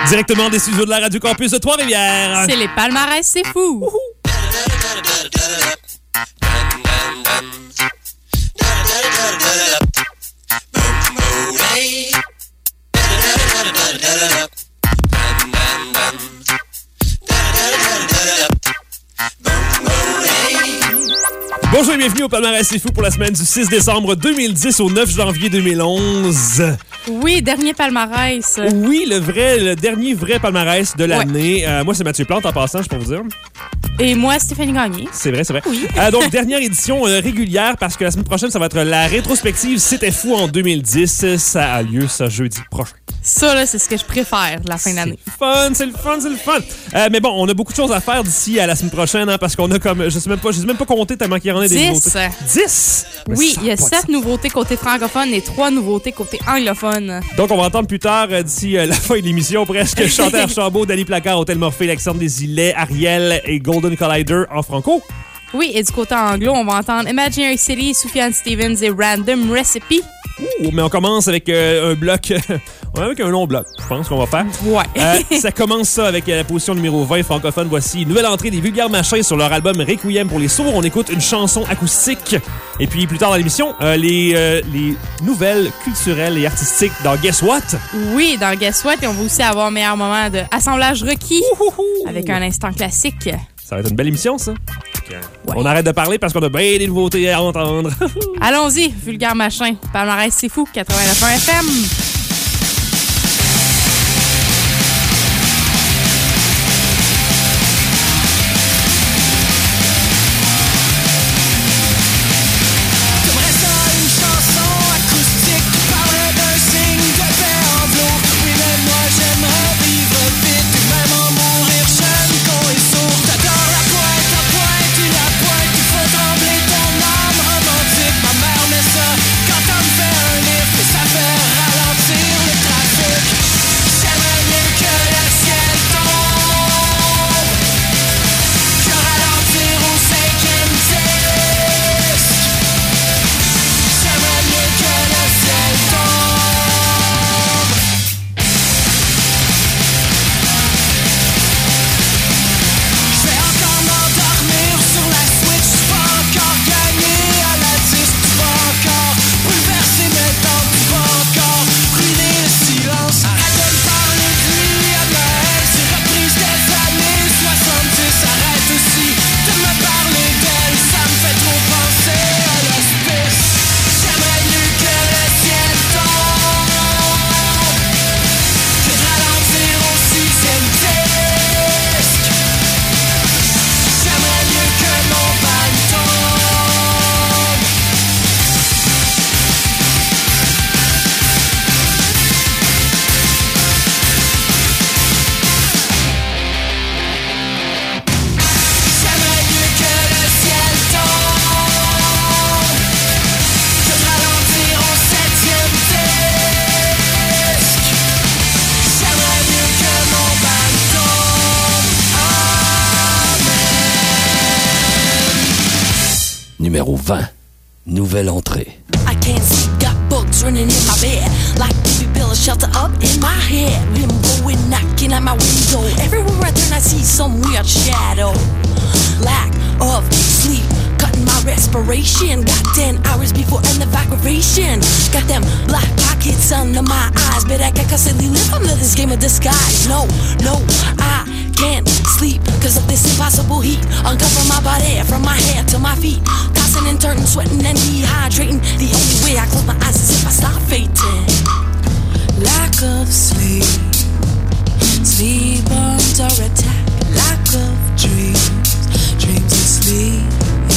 Directement des studios de la Radio Campus de Trois-Rivières. C'est les palmarès, c'est fou. Bonjour et bienvenue au Palmarès C'est Fou pour la semaine du 6 décembre 2010 au 9 janvier 2011. Oui, dernier palmarès. Oui, le dernier vrai palmarès de l'année. Ouais. Moi, c'est Mathieu Plante en passant, je peux vous dire. Et moi, Stéphanie Gagné. C'est vrai, c'est vrai. Oui. Donc, dernière édition régulière parce que la semaine prochaine, ça va être la rétrospective C'était fou en 2010. Ça a lieu ce jeudi prochain. Ça, là, c'est ce que je préfère la fin d'année. C'est le fun. Mais bon, on a beaucoup de choses à faire d'ici à la semaine prochaine hein, parce qu'on a comme, je sais même pas compté tellement qu'il y en a des nouveautés. 10? Oui, il y a 7 nouveautés côté francophone et 3 nouveautés côté anglophone. Donc, on va entendre plus tard, d'ici la fin de l'émission, presque Chantal Archambault, Dali Placard, Hôtel Morphée, Alexandre Desilets, Ariel et Golden Collider en franco. Oui, et du côté anglo, on va entendre Imaginary City, Sufjan Stevens et Random Recipe. Ouh, mais on commence avec un bloc, avec un long bloc, je pense qu'on va faire. Ouais. Ça commence ça avec la position numéro 20 francophone. Voici une nouvelle entrée des Vulgaires Machins sur leur album Requiem pour les sourds. On écoute une chanson acoustique. Et puis plus tard dans l'émission, les nouvelles culturelles et artistiques dans Guess What? Oui, dans Guess What. Et on va aussi avoir un meilleur moment de assemblage requis avec un instant classique. Ça va être une belle émission, ça. Ouais. On arrête de parler parce qu'on a bien des nouveautés à entendre. Allons-y, Vulgaire Machin. Palmarès, c'est fou. 89.1 FM. Quand on me fait un livre, ça fait numéro 20. Nouvelle entrée. I can't see, got bugs running in my bed. Like baby Bill, a shelter up in my head. Him going knocking at my window. Everywhere I turn I see some weird shadow. Lack of sleep, cutting my respiration. Got 10 hours before an evacuation. Got them black pockets under my eyes, but I can constantly live under this game of disguise. No, I can't sleep cause of this impossible heat. Uncover my body from my head to my feet. Tossing and turning, sweating and dehydrating. The only way I close my eyes is if I stop fainting. Lack of sleep, sleep under attack. Lack of dreams, dreams asleep.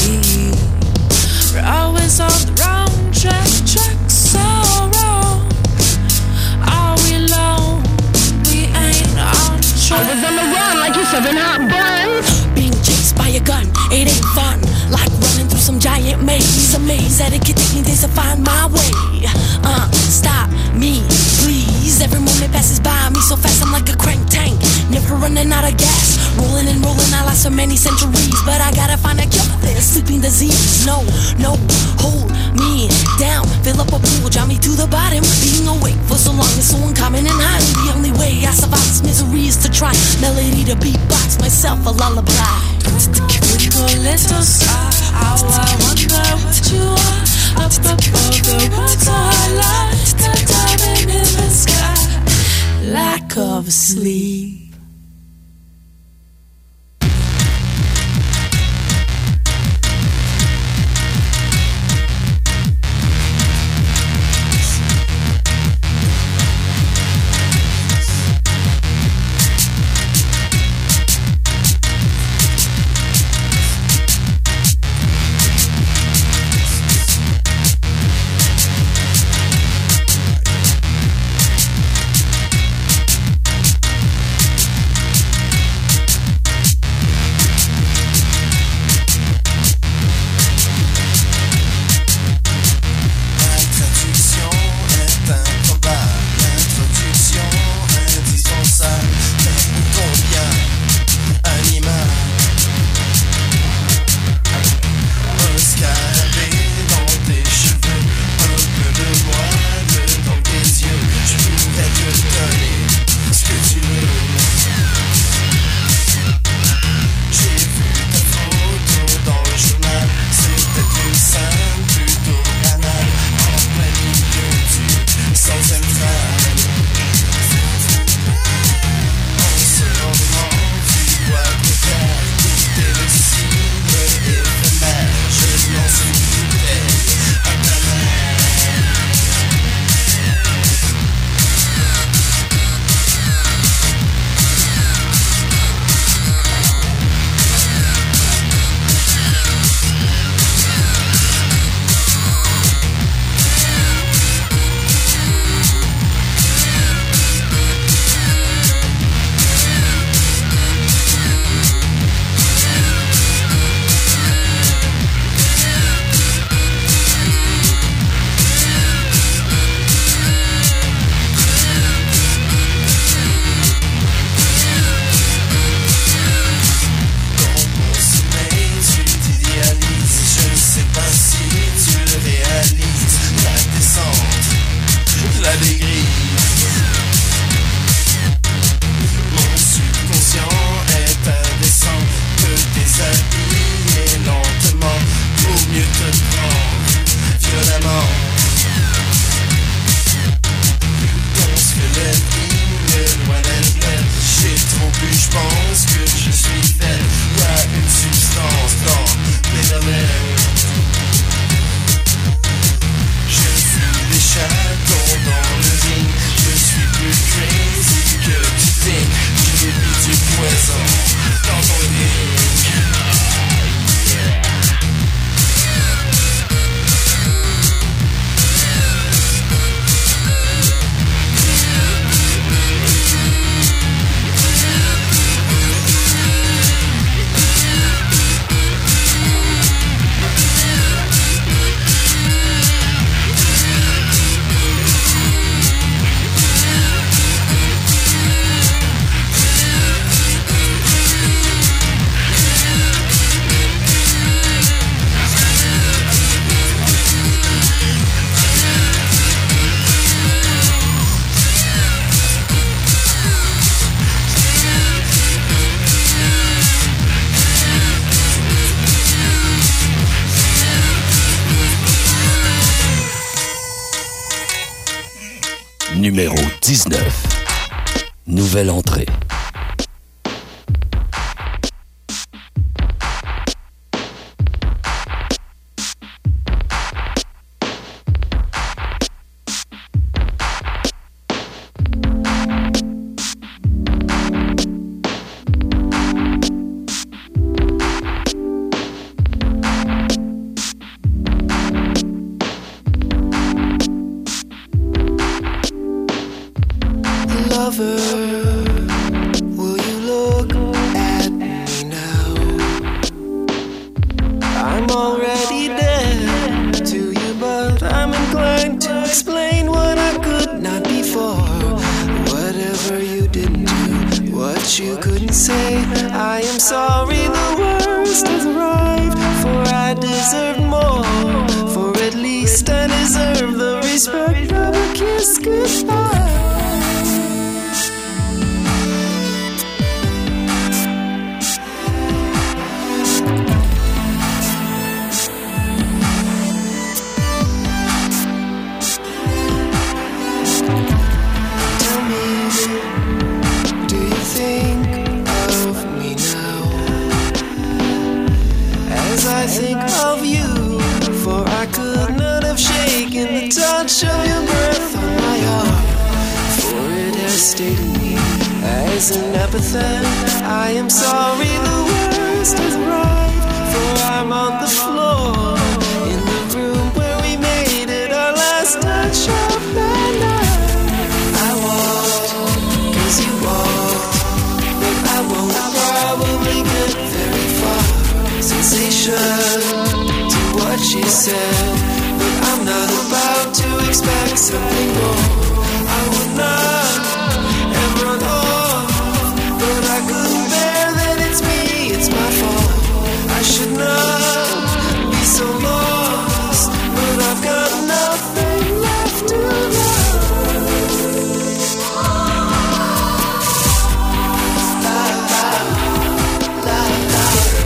We're always on the wrong track, track so wrong. Are we alone? We ain't on track. I was on the run like you 7 hot buns. Being chased by a gun, it ain't fun. Like running through some giant maze. A maze that it could take me days to find my way. Stop me, please. Every moment passes by me so fast I'm like a crank tank. Never running out of gas. Rolling and rolling, I lost so many centuries. But I gotta find a cure for this sleeping disease. No, hold me down. Fill up a pool, drop me to the bottom. Being awake for so long is so uncommon and highly the only way I survive this misery. try melody to beatbox myself a lullaby. With a little sigh, how I wonder what you are. Up above the world so high, like a diamond in the sky, lack of sleep. Numéro 19. Nouvelle entrée. state of me as an epithet. I am sorry the worst has arrived, for I'm on the floor in the room where we made it our last touch of midnight. I walked, cause you walked, but I won't probably get very far. Sensation to what she said, but I'm not about to expect something more. I would not have run off, but I couldn't bear that it's me, it's my fault. I should not be so lost, but I've got nothing left to love. La la la la.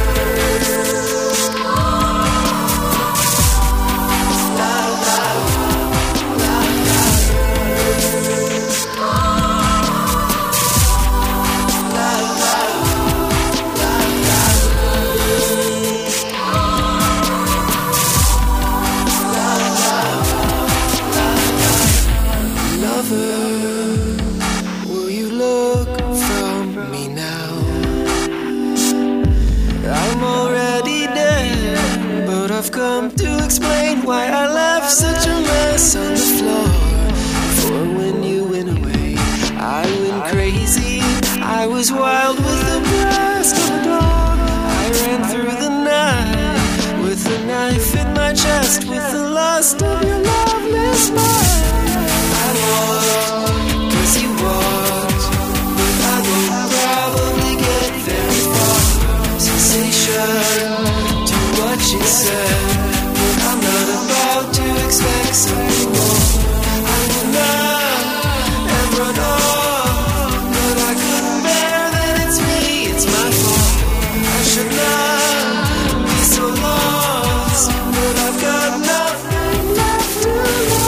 Will you look from me now? I'm already dead, but I've come to explain why I left such a mess on the floor. For when you went away, I went crazy. I was wild with the blast of a dog. I ran through the night with a knife in my chest, with the lust of your loveless mind. I walked, cause you walked, but I won't probably get very far. Sensation to what she said, but I'm not about to expect something more. I would not have run off, but I couldn't bear that it's me, it's my fault. I should not be so lost, but I've got nothing left to love.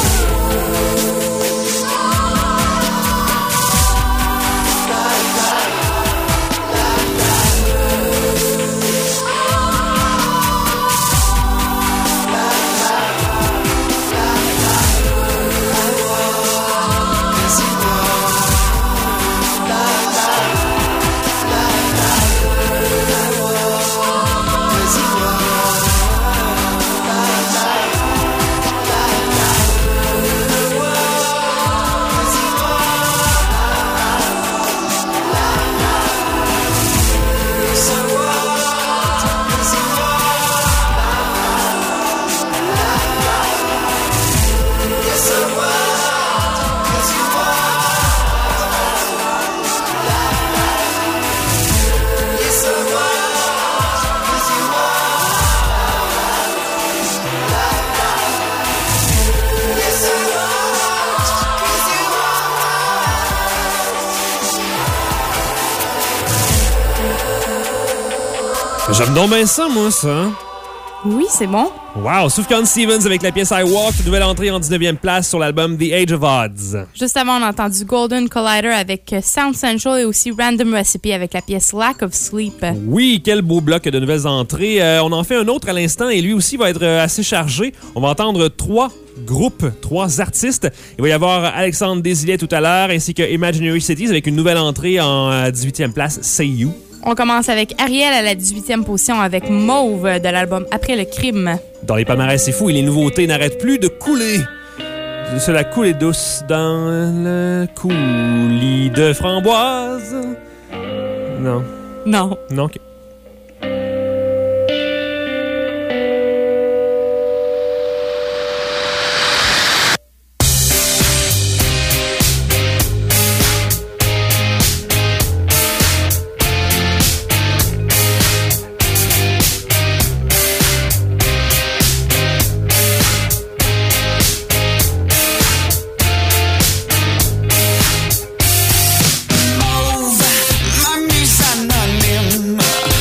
J'aime donc bien ça, moi, ça. Oui, c'est bon. Wow! Sufjan Stevens avec la pièce I Walk, nouvelle entrée en 19e place sur l'album The Age of Odds. Juste avant, on a entendu Golden Collider avec Sound Central et aussi Random Recipe avec la pièce Lack of Sleep. Oui, quel beau bloc de nouvelles entrées. On en fait un autre à l'instant et lui aussi va être assez chargé. On va entendre 3 groupes, 3 artistes. Il va y avoir Alexandre Desilets tout à l'heure ainsi que Imaginary Cities avec une nouvelle entrée en 18e place, Say You. On commence avec Ariel à la 18e position avec Mauve de l'album Après le crime. Dans les palmarès, c'est fou et les nouveautés n'arrêtent plus de couler. C'est la coulée douce dans le coulis de framboise. Non. Non. Non, OK. Ma muse anonyme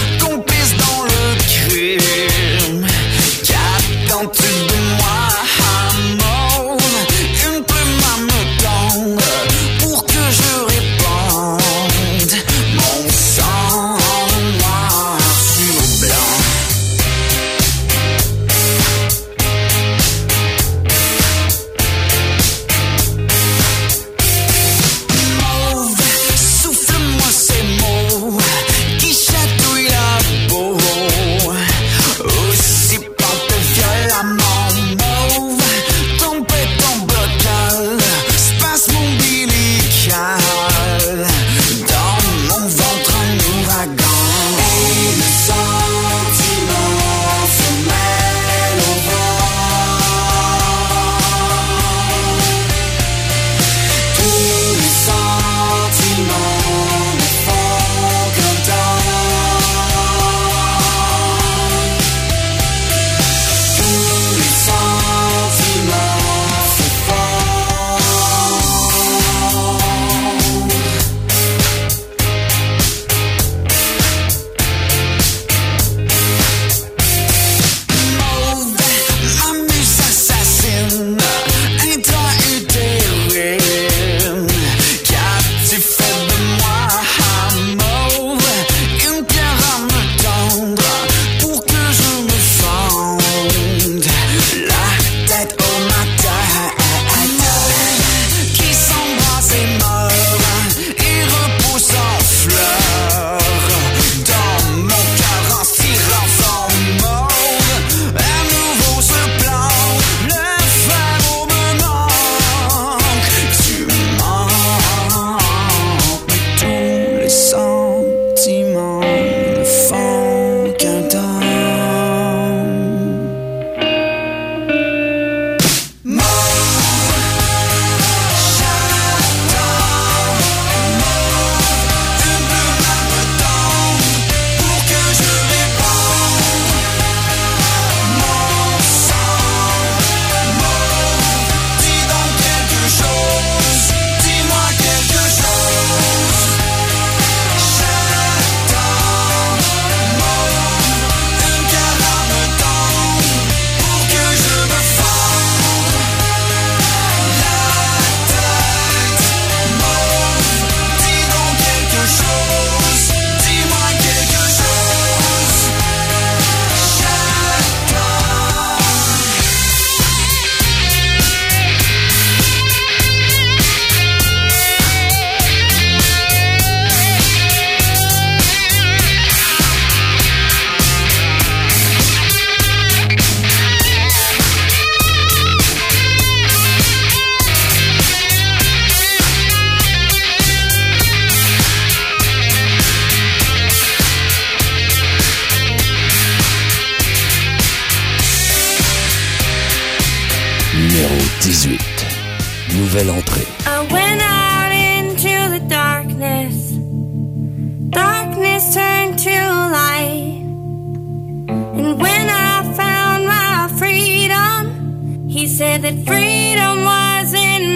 Nouvelle entrée. I went out into the darkness. Darkness turned to light. And when I found my freedom, he said that freedom wasn't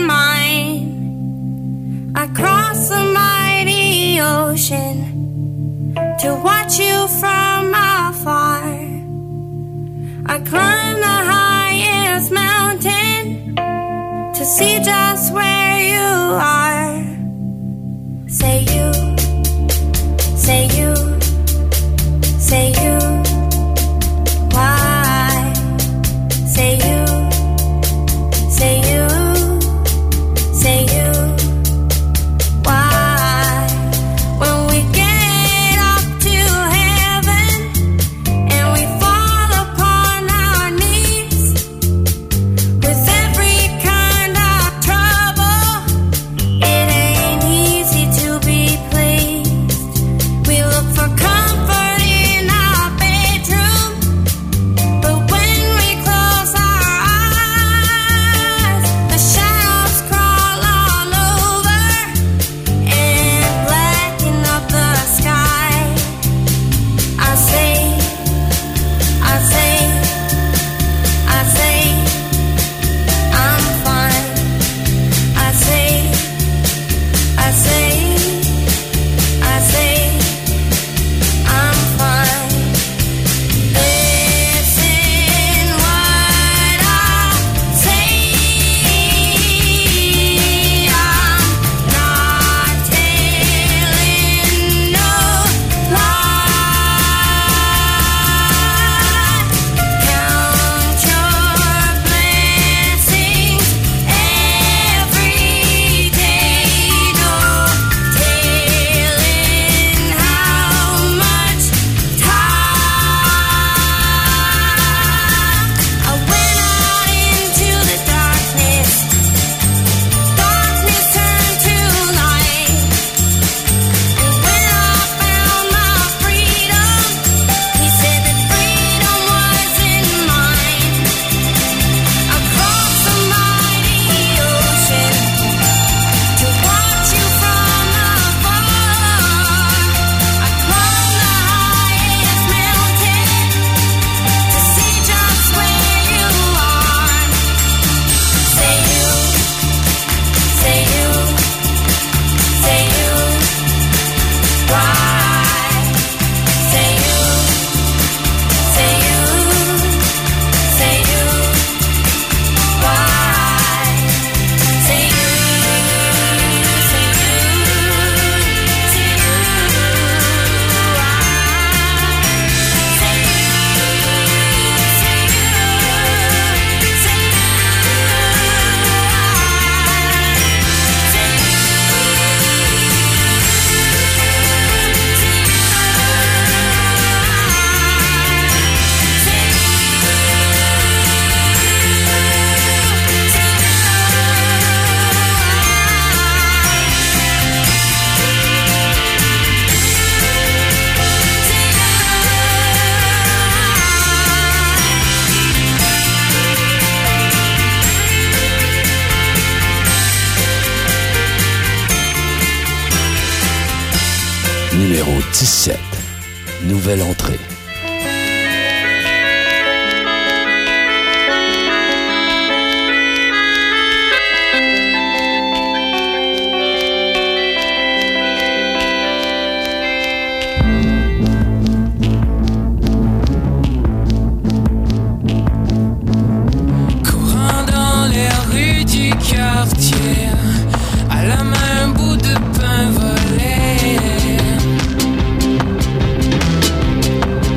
mine. I crossed the mighty ocean to watch you from afar. I climbed the highest mountain to see just where you are. Say you, say you, say you. Why? Say you, say you, say you. Why? When we get up to heaven and we fall upon our knees with every kind of trouble, it ain't easy to be pleased. We look for comfort in our bedroom, but when we close our eyes, the shadows crawl all over and blacken up the sky. I say, I say, I say, I'm fine. I say, I say, I say, I'm fine. Listen what I say. I'm not telling no lie. Count your blessings every day. No telling how much time. I went out into the darkness. Darkness turned to light. And when I found my freedom, he said that freedom wasn't mine. Across the mighty ocean to watch you from afar. I climbed the highest mountain to see just where you are. Say you, say you, say you. Why? Say you, say you, say you. Why? Say you, say you, say you. Numéro 17. Nouvelle entrée. Courant dans les rues du quartier, à la main un bout de pain volé.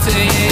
essayer.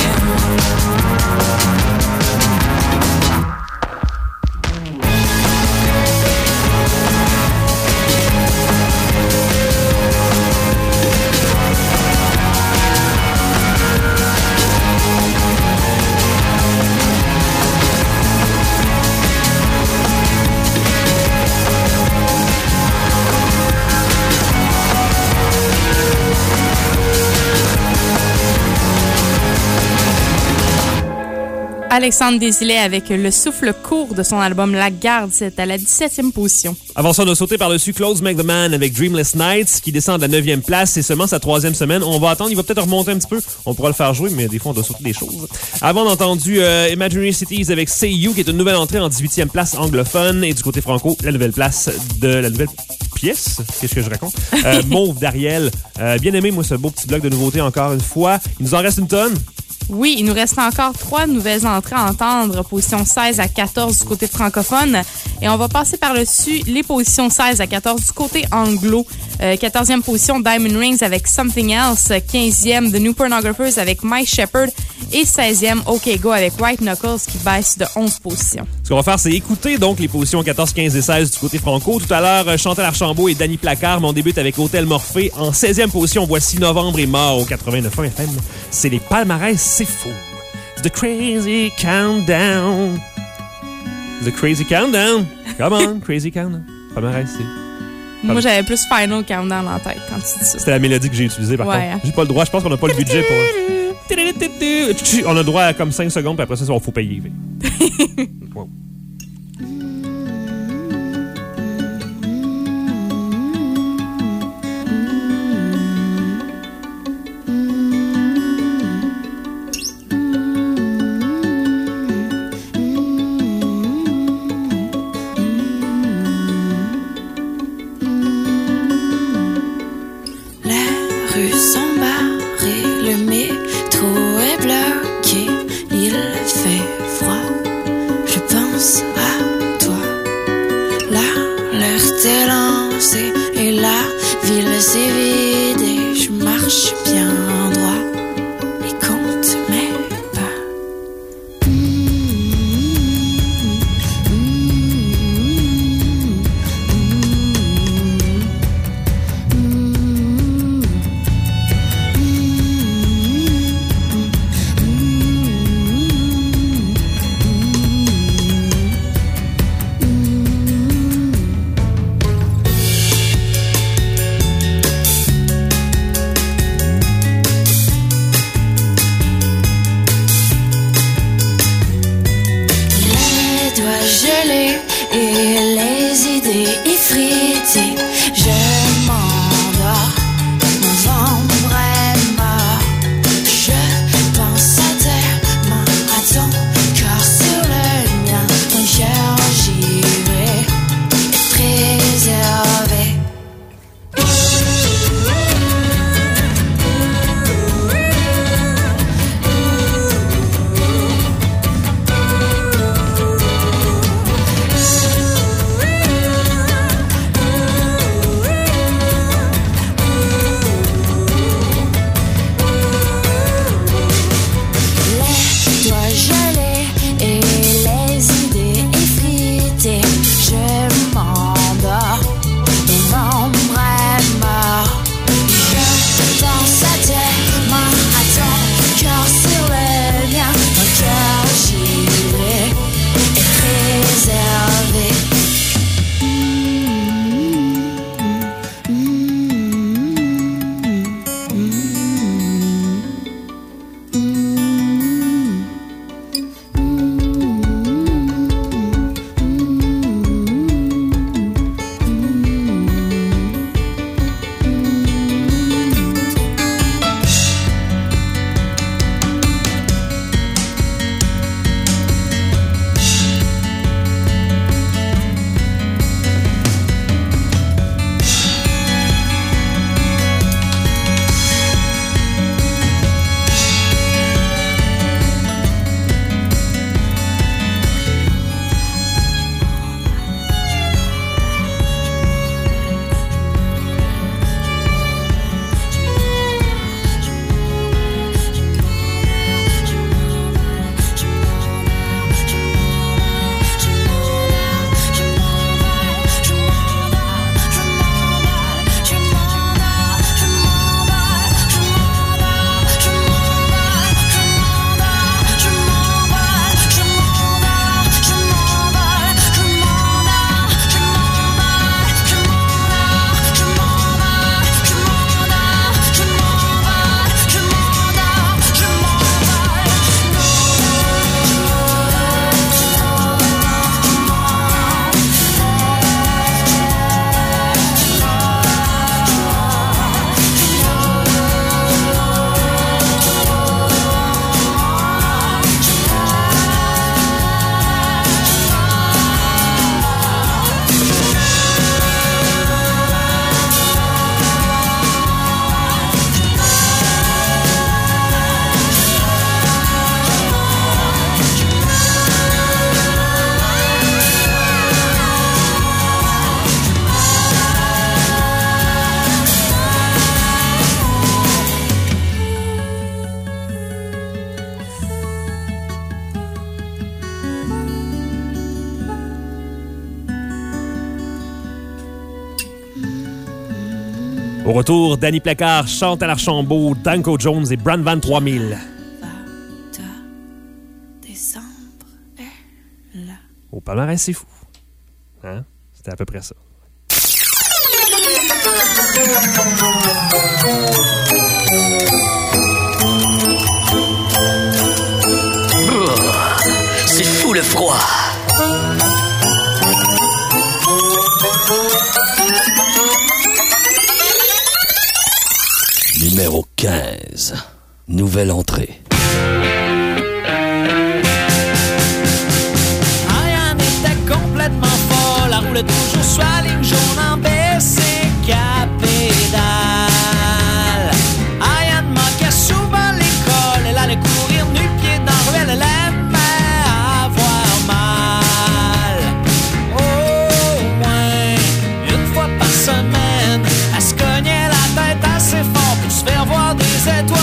Alexandre Desilets avec le souffle court de son album La Garde, c'est à la 17e position. Avant ça, on a sauté par-dessus Close Make the Man avec Dreamless Nights qui descend de la 9e place. C'est seulement sa 3e semaine. On va attendre, il va peut-être remonter un petit peu. On pourra le faire jouer, mais des fois, on doit sauter des choses. Avant, on a entendu Imaginary Cities avec Say You, qui est une nouvelle entrée en 18e place anglophone. Et du côté franco, la nouvelle place de la nouvelle pièce. Qu'est-ce que je raconte? Mauve d'Ariel. Bien aimé, moi, ce beau petit bloc de nouveautés encore une fois. Il nous en reste une tonne. Oui, il nous reste encore 3 nouvelles entrées à entendre, position 16 à 14 du côté francophone. Et on va passer par-dessus les positions 16 à 14 du côté anglo. 14e position, Diamond Rings avec Something Else. 15e, The New Pornographers avec Mike Shepard. Et 16e, OK Go avec White Knuckles qui baisse de 11 positions. Ce qu'on va faire, c'est écouter donc les positions 14, 15 et 16 du côté franco. Tout à l'heure, Chantal Archambault et Danny Placard, mais on débute avec Hôtel Morphée. En 16e position, voici Novembre est mort au 89.1 FM. C'est les palmarès, c'est fou. The Crazy Countdown. The Crazy Countdown. Come on, Crazy Countdown. Palmarès, c'est... Moi, j'avais plus Final Countdown en tête quand tu dis ça. C'était la mélodie que j'ai utilisée, par contre. J'ai pas le droit, je pense qu'on n'a pas le budget pour... On a le droit à comme 5 secondes, puis après ça, il faut payer. Wow. Au retour, Danny Placard, Chantal Archambault, Danko Jones et Bran Van 3000. Au palmarès, c'est fou. Hein? C'était à peu près ça. C'est fou le froid. Numéro 15. Nouvelle entrée. Ariane était complètement folle, elle roulait toujours sur la ligne jaune en baissé capédale. Ariane manquait souvent l'école, elle allait courir nu-pied dans la ruelle, elle aimait avoir mal. Au moins une fois par semaine, elle se cognait la tête assez fort pour se faire voir des étoiles.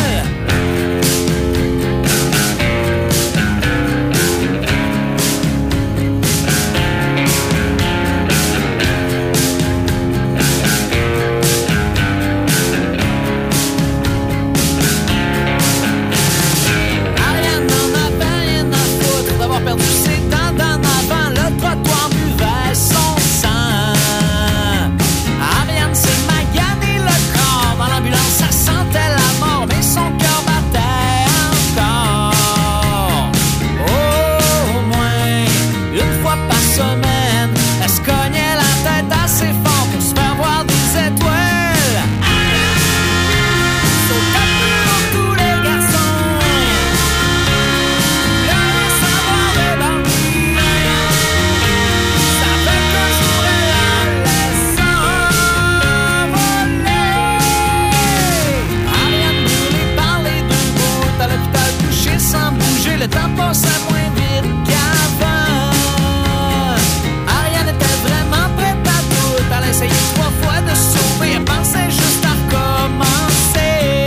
Le temps passait moins vite qu'avant. Ariane était vraiment prête à tout. Elle a essayé 3 fois de se sauver. Elle pensait juste à recommencer.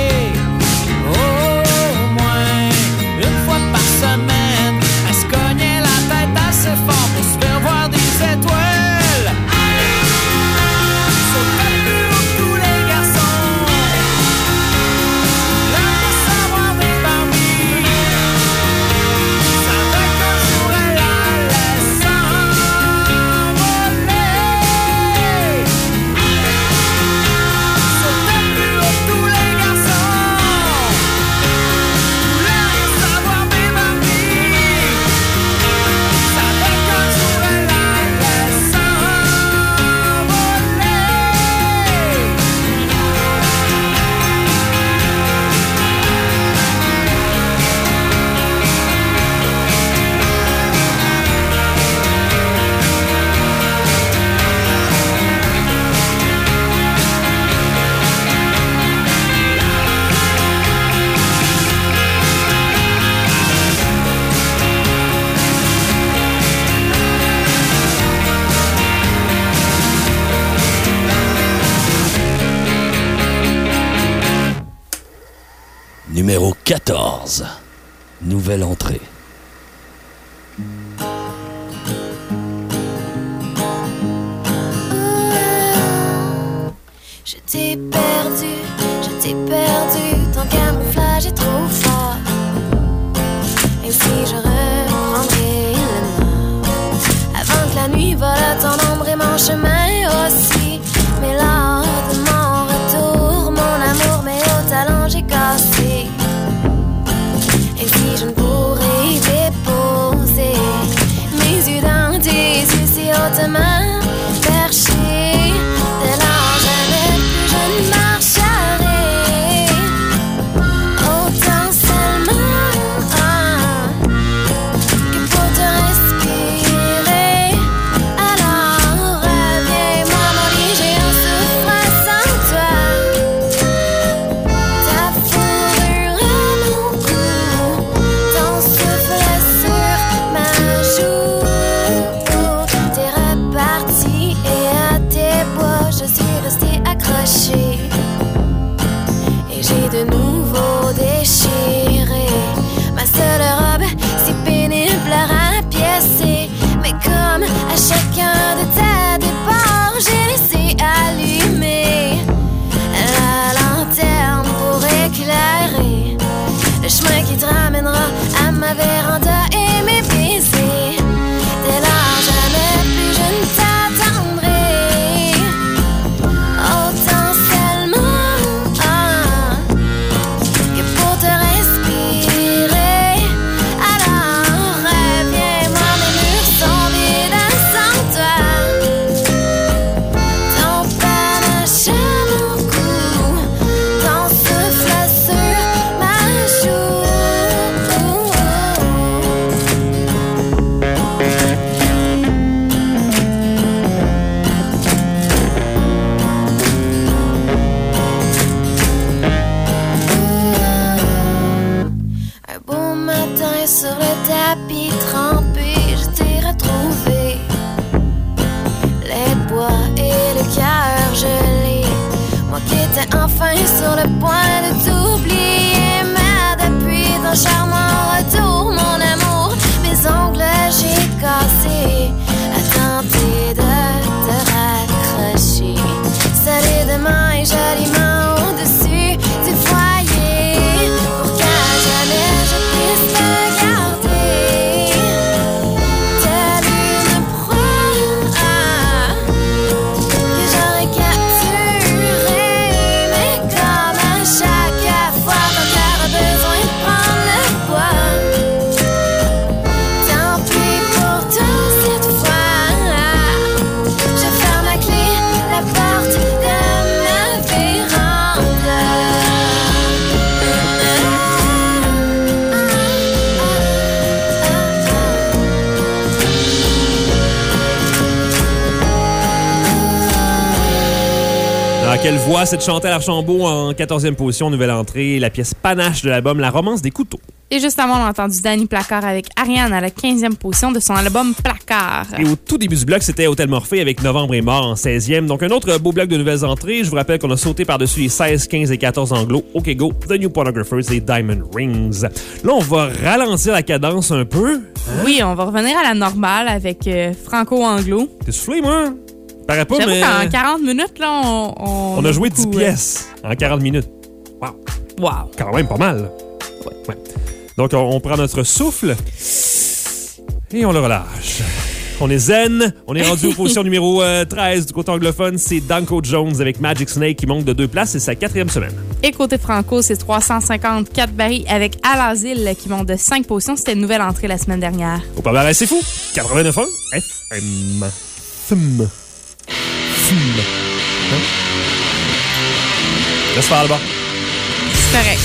Au moins une fois par semaine, elle se cognait la tête assez fort pour se faire voir des étoiles. Sautait plus haut que tous les garçons. Là, savoir des Barbies. Numéro 14. Nouvelle entrée. Je t'ai perdu, ton camouflage est trop fort. Et si je reprendrais le nord, avant que la nuit vole ton ombre et mon chemin aussi. Mais lors de mon retour, mon amour, mes hauts talons j'ai cassé. Et si je ne pourrais déposer mes yeux dans tes yeux si hautement perchés, dès lors jamais plus je ne marcherai. Autant seulement que pour te respirer. Alors reviens. te ramèneras à ma véranda et mes baisers. Dès lors, jamais plus je ne t'attendrai. Autant seulement que pour te respirer. Alors reviens-moi, mes murs sont vides sans toi. Ton panache à mon cou, ton souffle sur ma joue. Un beau matin sur le tapis trempé, je t'ai retrouvé. Les bois et le cœur gelé, moi qui étais enfin sur le point de t'oublier. Mais depuis ton charmant retour, mon amour, mes ongles j'ai cassés à tenter de te raccrocher solidement et joliment au-dessus du foyer, pour qu'à jamais je puisse te garder telle une proie que j'aurais capturée. Mais comme à chaque fois ton cœur a besoin de prendre le poids, tant pis pour toi cette fois. Je ferme à clé la porte de ma véranda. Ah, quelle voix, c'est de Chantal Archambault en 14e position, nouvelle entrée, la pièce Panache de l'album La Romance des couteaux. Et juste avant, on a entendu Danny Placard avec Ariane à la 15e position de son album Placard. Et au tout début du bloc, c'était Hôtel Morphée avec Novembre est mort en 16e. Donc, un autre beau bloc de nouvelles entrées. Je vous rappelle qu'on a sauté par-dessus les 16, 15 et 14 anglo. OK Go, The New Pornographers et Diamond Rings. Là, on va ralentir la cadence un peu. Oui, on va revenir à la normale avec Franco-Anglo. T'es soufflé, moi? Paraît pas, J'avoue mais... qu'en 40 minutes, là, on a joué 10 beaucoup, pièces en 40 minutes. Wow. Wow. Quand même pas mal. Ouais. Donc, on prend notre souffle et on le relâche. On est zen. On est rendu aux positions numéro 13 du côté anglophone. C'est Danko Jones avec Magic Snake qui monte de 2 places. C'est sa 4e semaine. Et côté franco, c'est 354 Barry avec Al-Azil qui monte de 5 positions. C'était une nouvelle entrée la semaine dernière. Au palmarès, c'est fou. 89.1 FM. Fum. Hein? Laisse faire là-bas. C'est correct.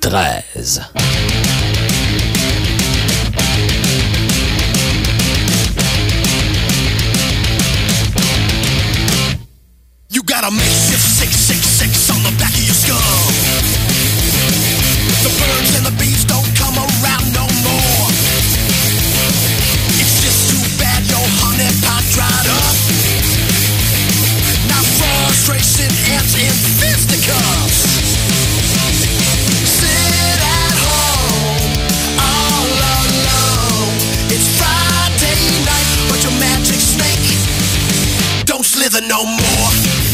13. You got a makeshift 666 on the back of your skull. The birds and the bees don't come around no more. It's just too bad your honey pot dried up. Now frustration ends in fisticuffs. Sit at home all alone. It's Friday night, but your magic snake don't slither no more.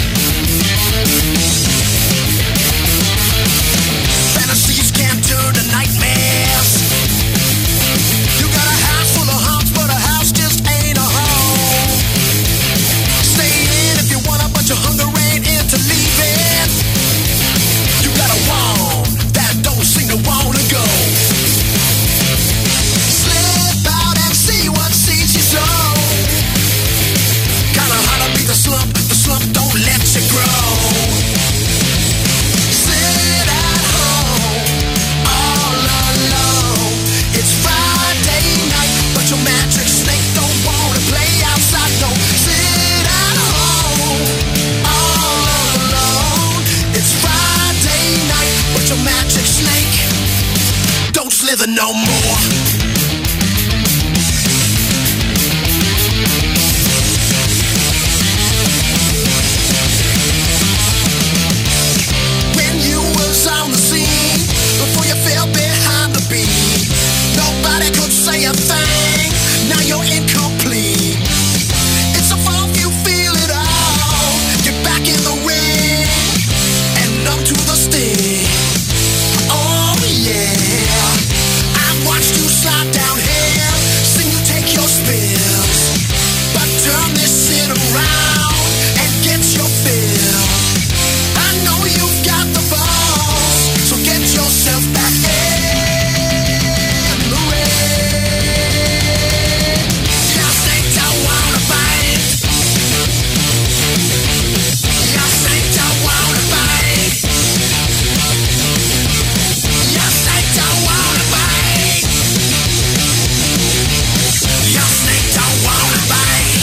Fantasies can't turn to nightmares. You got a house full of haunts, but a house just ain't a home. Stay in if you wanna, but your hunger ain't into leaving. You got a wall that don't seem to wanna go. Slip out and see what seeds you sow. Kinda hard to beat the slump don't let you grow. Sit at home all alone. It's Friday night, but your magic snake don't wanna play outside. No, sit at home all alone. It's Friday night, but your magic snake don't slither no more. On the scene, before you fell behind the beat, nobody could say a thing. Now you're incomplete. It's a fault, you feel it all. You're back in the ring and numb to the sting. Oh yeah, I've watched you slide down here, seen you take your spills, but turn this shit around and get your fill. I know you've got the balls, so get yourself back in the ring. Your snake don't wanna bite. Your snake don't wanna bite. Your snake don't wanna bite. Your snake don't wanna bite.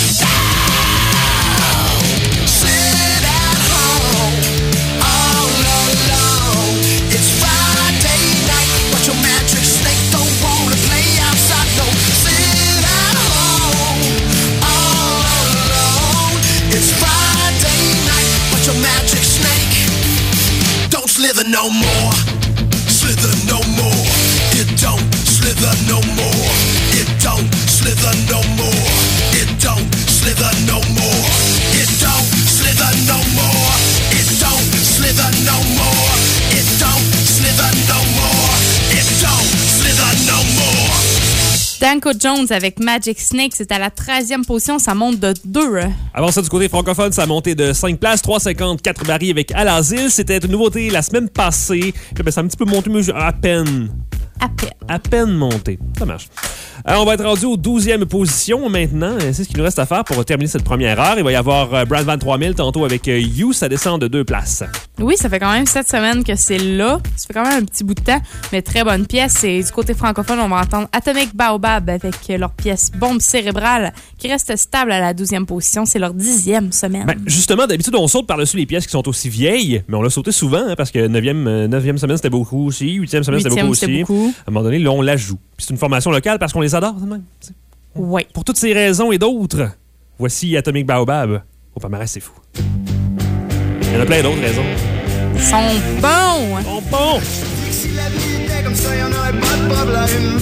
Sit at home all alone. It's Friday night, but your magic snake don't wanna play outside. No, sit at home all alone. It's Friday night, but your magic snake don't slither no more. Slither no more. It don't slither no more. It don't slither no more. It don't slither no more. It don't slither no more. It don't slither no more. It don't slither no more. It don't slither no more. Danko Jones avec Magic Snake, c'est à la 13e position, ça monte de 2. Avant ça, du côté francophone, ça a monté de 5 places, 3,54 barils avec À l'asile. C'était une nouveauté la semaine passée. Puis, ben, ça a un petit peu monté, mais à peine. À peine monté. Ça marche. Alors, on va être rendu aux 12e position maintenant. C'est ce qu'il nous reste à faire pour terminer cette première heure. Il va y avoir Brad Van 3000 tantôt avec You. Ça descend de 2 places. Oui, ça fait quand même 7 semaines que c'est là. Ça fait quand même un petit bout de temps, mais très bonne pièce. Et du côté francophone, on va entendre Atomic Baobab avec leur pièce Bombe cérébrale qui reste stable à la 12e position. C'est leur 10e semaine. Ben, justement, d'habitude, on saute par-dessus les pièces qui sont aussi vieilles, mais on l'a sauté souvent hein, parce que 9e semaine, c'était beaucoup aussi. 8e semaine, c'était beaucoup aussi. À un moment donné, là, on la joue. Puis c'est une formation locale parce qu'on les adore, même. Oui. Pour toutes ces raisons et d'autres, voici Atomic Baobab. Au palmarès, c'est fou. Il y en a plein d'autres raisons. Ils sont bons! Ils sont bons! Si la vie était comme ça, y'en aurait pas de problème.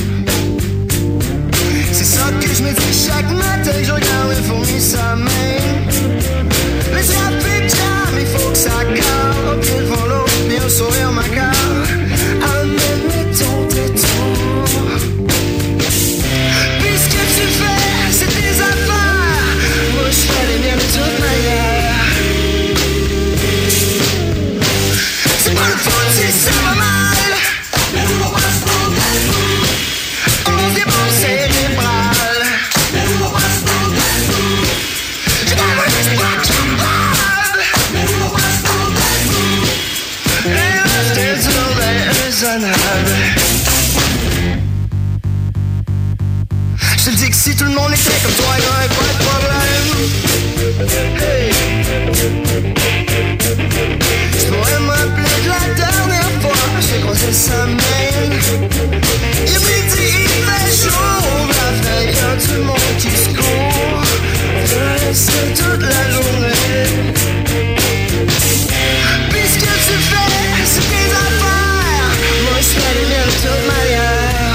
C'est ça que je me dis chaque matin que je regarde les fourmis sa main. Mais c'est un big jam, il faut que ça calme. Au pied devant l'autre, bien un sourire macabre. Amène ton détour. Puis ce que tu fais, c'est tes affaires. Moi je fais les miennes de toute manière. C'est pas le fun si ça va mal. Mais on va pas se prendre la boue. dis que si tout le monde était comme toi, il n'y aurait pas de problème. Hey. Je pourrais m'appeler de la dernière fois, j'ai croisé sa main. Il me dit il fait chaud, la veille, y'a du monde qui se court. Je reste toute la journée. Puis ce que tu fais, c'est tes affaires. Moi je fais les miennes de toute manière.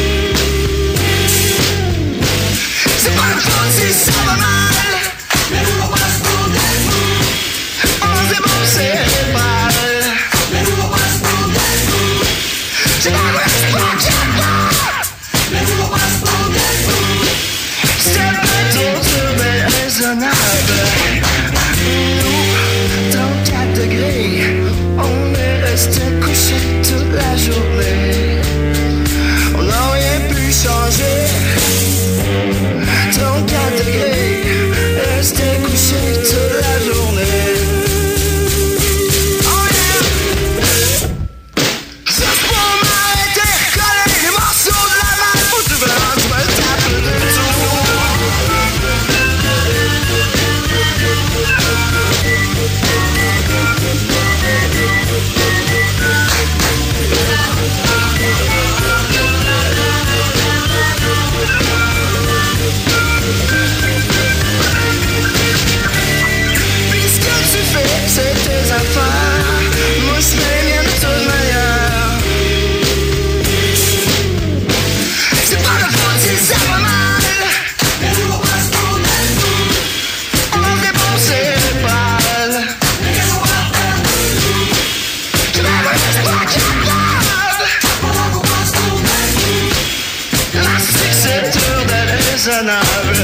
C'est pas le fun si ça va mal. Mais nous on passe pour des fous. On se débouche c'est les balles. Mais nous on passe pour des fous. C'est pas le sport qui a peur. Mais nous on passe pour des fous. C'est le tour sur mes raisonnables. Nous, 34 degrés, on est resté couché toute la journée. On n'a rien pu changer. 34 degrés, resté couché toute la journée. Oh yeah! Ça c'est pour m'arrêter, coller les morceaux de la malle. Faut que tu me tapes le tout. Puis ce que tu fais, c'est tes affaires. Moi je fais les miennes de toute manière. C'est pas le faute si ça va mal. Mais nous on passe pour des fous. On va dépenser les balles. Mais qu'est-ce qu'on va faire de nous? Tu vas me laisser pas qu'il y a grave. On passe pour des fous. Là c'est que c'est dur d'être raisonnable.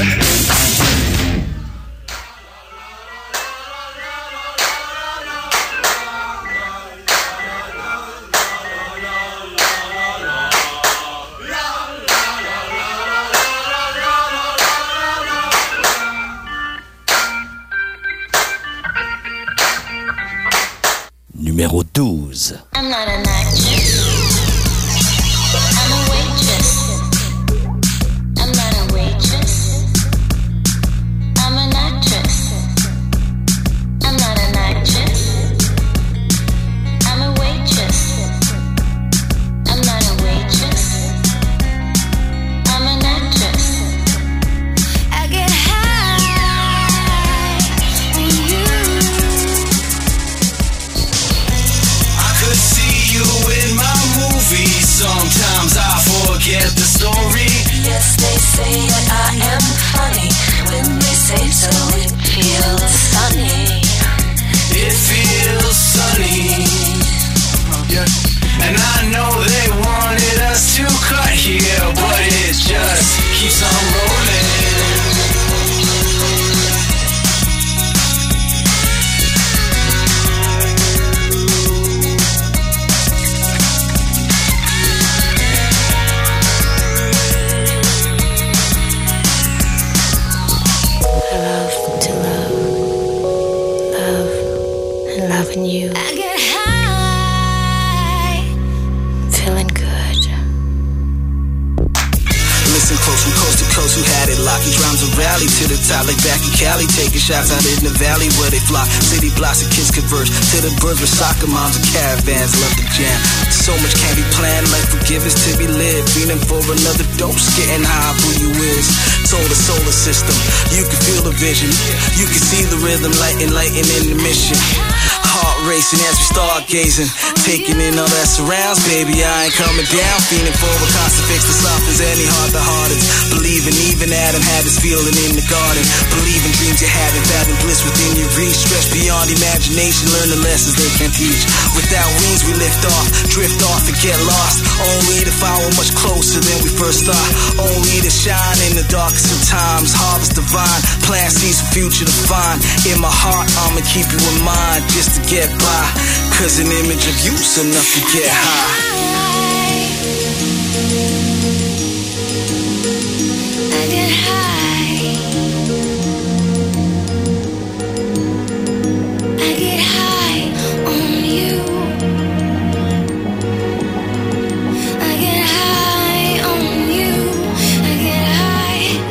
Numéro 12. I'm not an actress. I'm a waitress. I'm not a waitress. I'm an actress. I'm not an actress. I'm a waitress. I'm not a waitress. I'm an actress. I get high on you. I could see you in my movies. Sometimes I forget the story. Yes, they say that I am funny. When they say so, it feels sunny. It feels sunny. Yeah. And I know they wanted us to cut here, but it just keeps on rolling. Love to love, love and loving you, I get high. feeling good. Listen close from coast to coast, who had it locked? These rhymes will rally to the top like back in Cali, taking shots out in the valley where they flock. City blocks and kids converge to the birds with soccer moms and caravans love to jam. So much can't be planned, life forgiveness to be lived. Feeling for another dose, getting high who you is. Solar system, you can feel the vision. You can see the rhythm, lighting in the mission. Heart racing as we start gazing, taking in all that surrounds. Baby, I ain't coming down, feeling for a cause to fix the soft as any heart the hardest. Believing even Adam had his feeling in the garden. Believing dreams you haven't fathomed bliss within your reach. Stretch beyond imagination, learn the lessons they can teach. Without wings we lift off, drift off and get lost. Only to find we're much closer than we first thought. Only to shine in the darkest of times. Harvest divine, plant seeds for future to find. In my heart I'ma keep you in mind just to get by. Cause an image of you's enough to get high. I get high. I get high on you. I get high on you. I get high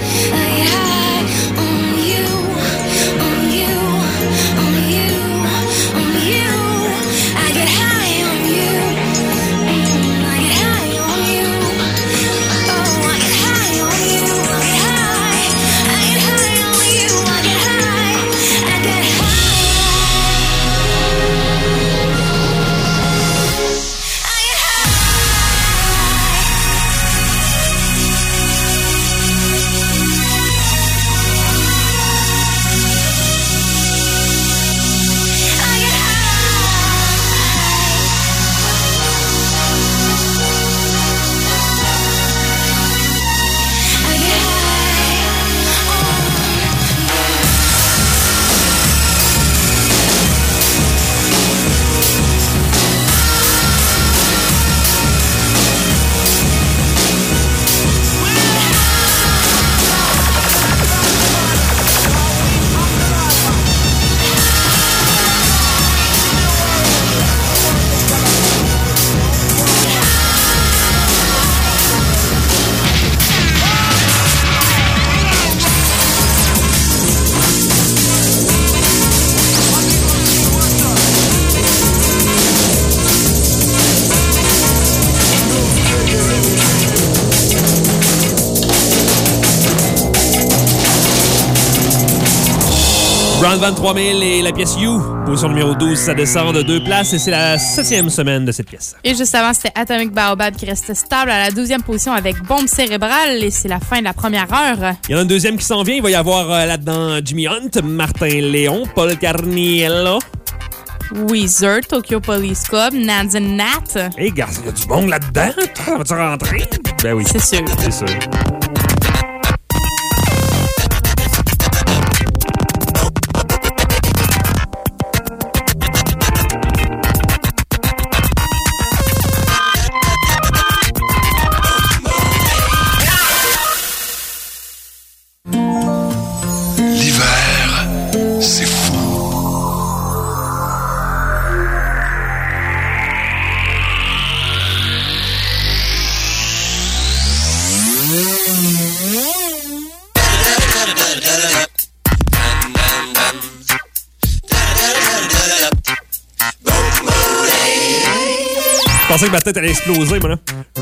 Brown Van 3000 et la pièce You. Position numéro 12, ça descend de 2 places et c'est la 7e semaine de cette pièce. Et juste avant, c'était Atomic Baobab qui restait stable à la 12e position avec Bombe cérébrale et c'est la fin de la première heure. Il y en a une deuxième qui s'en vient. Il va y avoir là-dedans Jimmy Hunt, Martin Léon, Paul Carniello, Weezer, Tokyo Police Club, Nads and Nat. Hey, gars, il y a du bon là-dedans. Vas-tu rentrer? Ben oui. C'est sûr. C'est sûr. Je pensais que ma tête allait exploser, moi, là.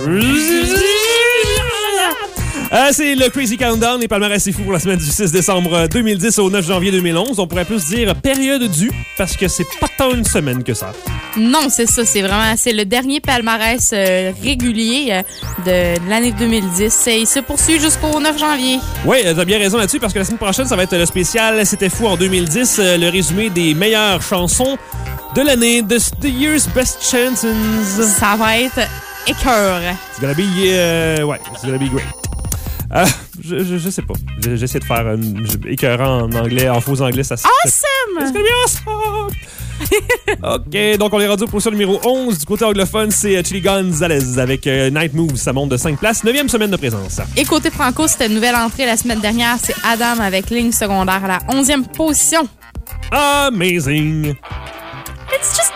C'est le Crazy Countdown, les palmarès c'est fou pour la semaine du 6 décembre 2010 au 9 janvier 2011. On pourrait plus dire période due, parce que c'est pas tant une semaine que ça. Non, c'est ça. C'est le dernier palmarès régulier de l'année 2010. Et il se poursuit jusqu'au 9 janvier. Oui, t'as bien raison là-dessus, parce que la semaine prochaine, ça va être le spécial C'était fou en 2010, le résumé des meilleures chansons de l'année, The Year's Best Chances. Ça va être écœur. It's gonna be, it's gonna be great. Je sais pas. J'essaie de faire écœurant en anglais, en faux anglais, ça se Awesome! It's gonna be awesome! OK, donc on est rendu au position numéro 11. Du côté anglophone, c'est Chili Gonzalez avec Night Moves. Ça monte de 5 places. 9e semaine de présence. Et côté franco, c'était une nouvelle entrée la semaine dernière. C'est Adam avec Ligne secondaire à la 11e position. Amazing! It's just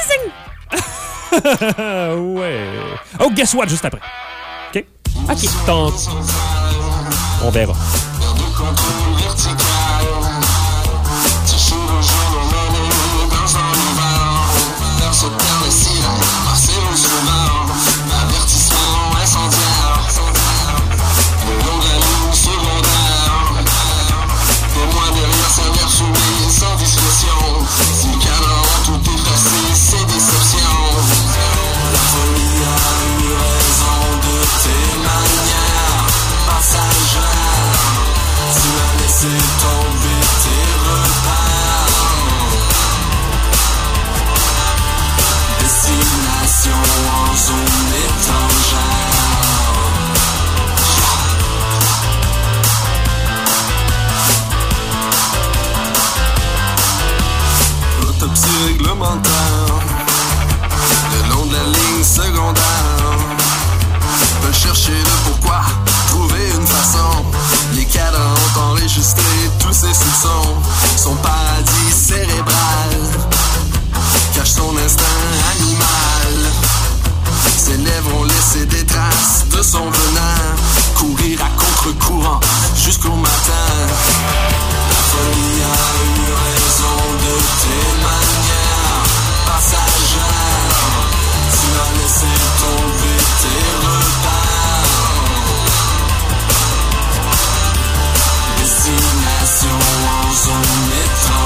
amazing! Ouais. Oh, guess what? Juste après. OK? OK. Tente. On verra. Réglementaire, le long de la ligne secondaire, veulent chercher le pourquoi, trouver une façon. Les cadres ont enregistré tous ces soupçons. Son paradis cérébral cache son instinct animal. Ses lèvres ont laissé des traces de son venin. Courir à contre-courant jusqu'au matin. La folie a eu raison de tes manières passagères. Tu as laissé tomber tes repères. Destination en zone étrangère.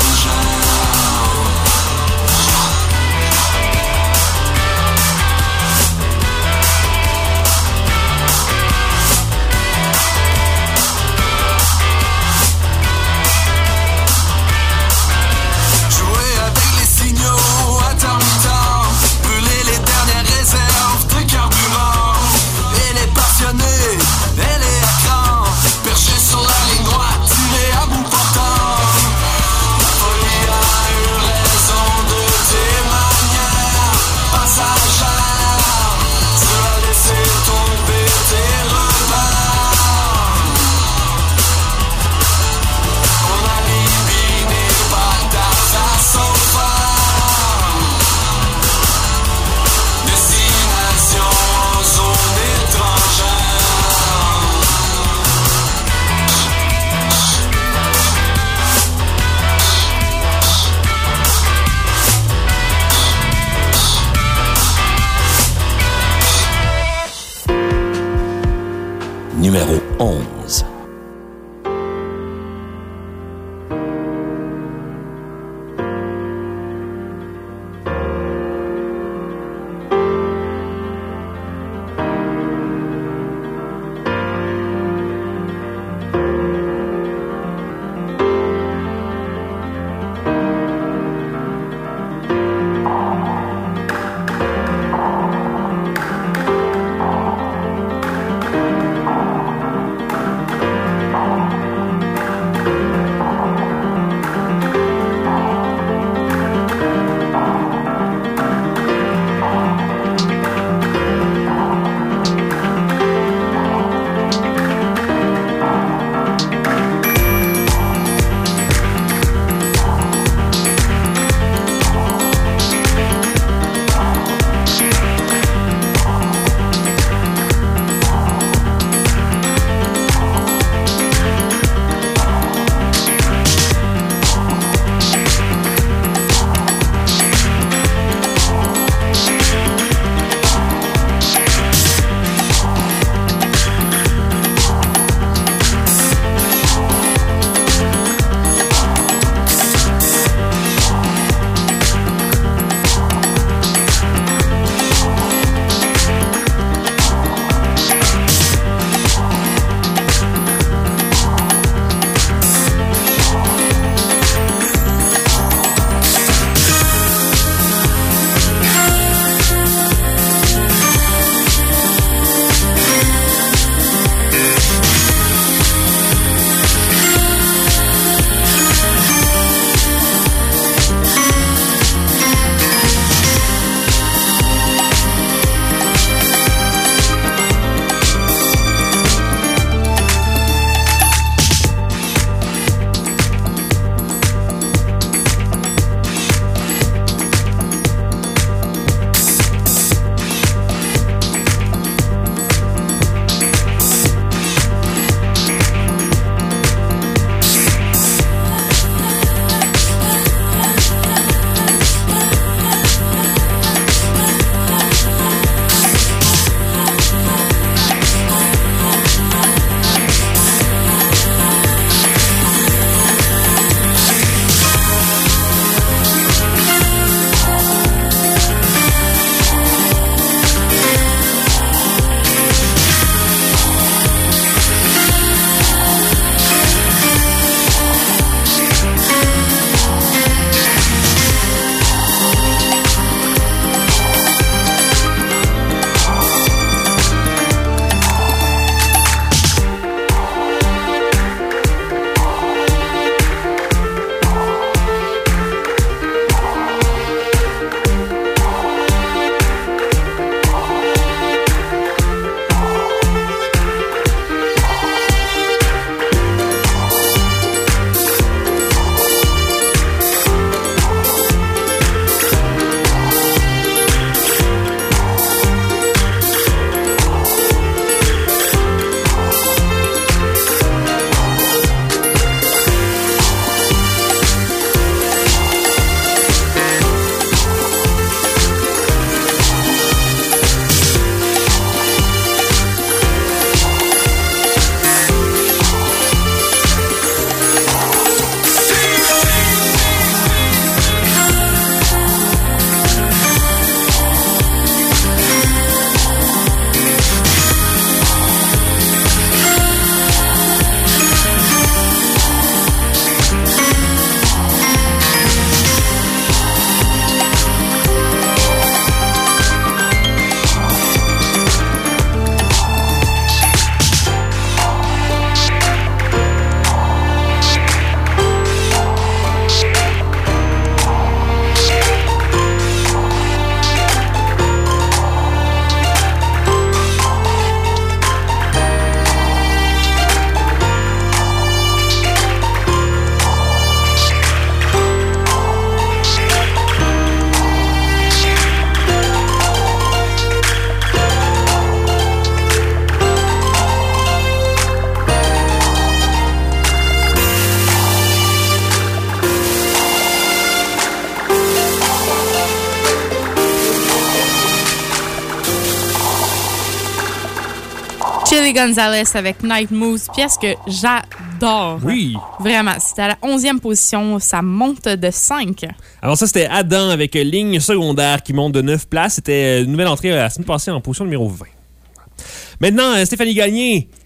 Chili Gonzalez avec Night Moves, pièce que j'adore. Oui. Vraiment. C'était à la 11e position. Ça monte de 5. Alors ça, c'était Adam avec Ligne secondaire qui monte de 9 places. C'était une nouvelle entrée la semaine passée en position numéro 20. Maintenant, Stéphanie Gagné,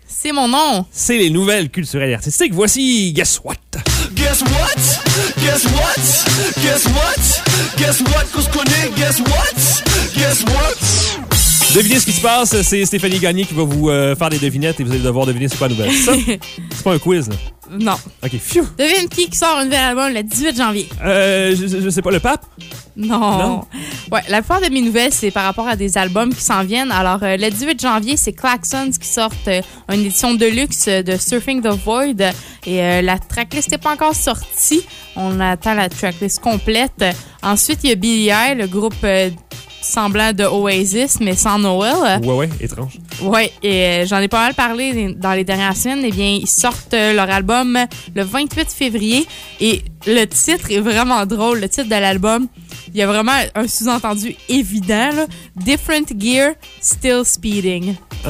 C'est mon nom. C'est les nouvelles culturelles et artistiques. Voici Guess What? Guess what? Guess what? Guess what? Guess what? Qu'on se connaît? Guess what? Guess what? Devinez ce qui se passe. C'est Stéphanie Gagné qui va vous faire des devinettes et vous allez devoir deviner c'est quoi la nouvelle. Ça, c'est pas un quiz, là. Non. OK, phew. Devine qui sort un nouvel album le 18 janvier? Je sais pas, le pape? Non. Ouais, la plupart de mes nouvelles, c'est par rapport à des albums qui s'en viennent. Alors, le 18 janvier, c'est Klaxons qui sortent une édition de luxe de Surfing the Void. Et la tracklist n'est pas encore sortie. On attend la tracklist complète. Ensuite, il y a B.I., le groupe semblant de Oasis, mais sans Noel. Ouais, étrange. Ouais, et j'en ai pas mal parlé dans les dernières semaines. Eh bien, ils sortent leur album le 28 février. Et le titre est vraiment drôle. Le titre de l'album, il y a vraiment un sous-entendu évident, là. Different Gear, Still Speeding.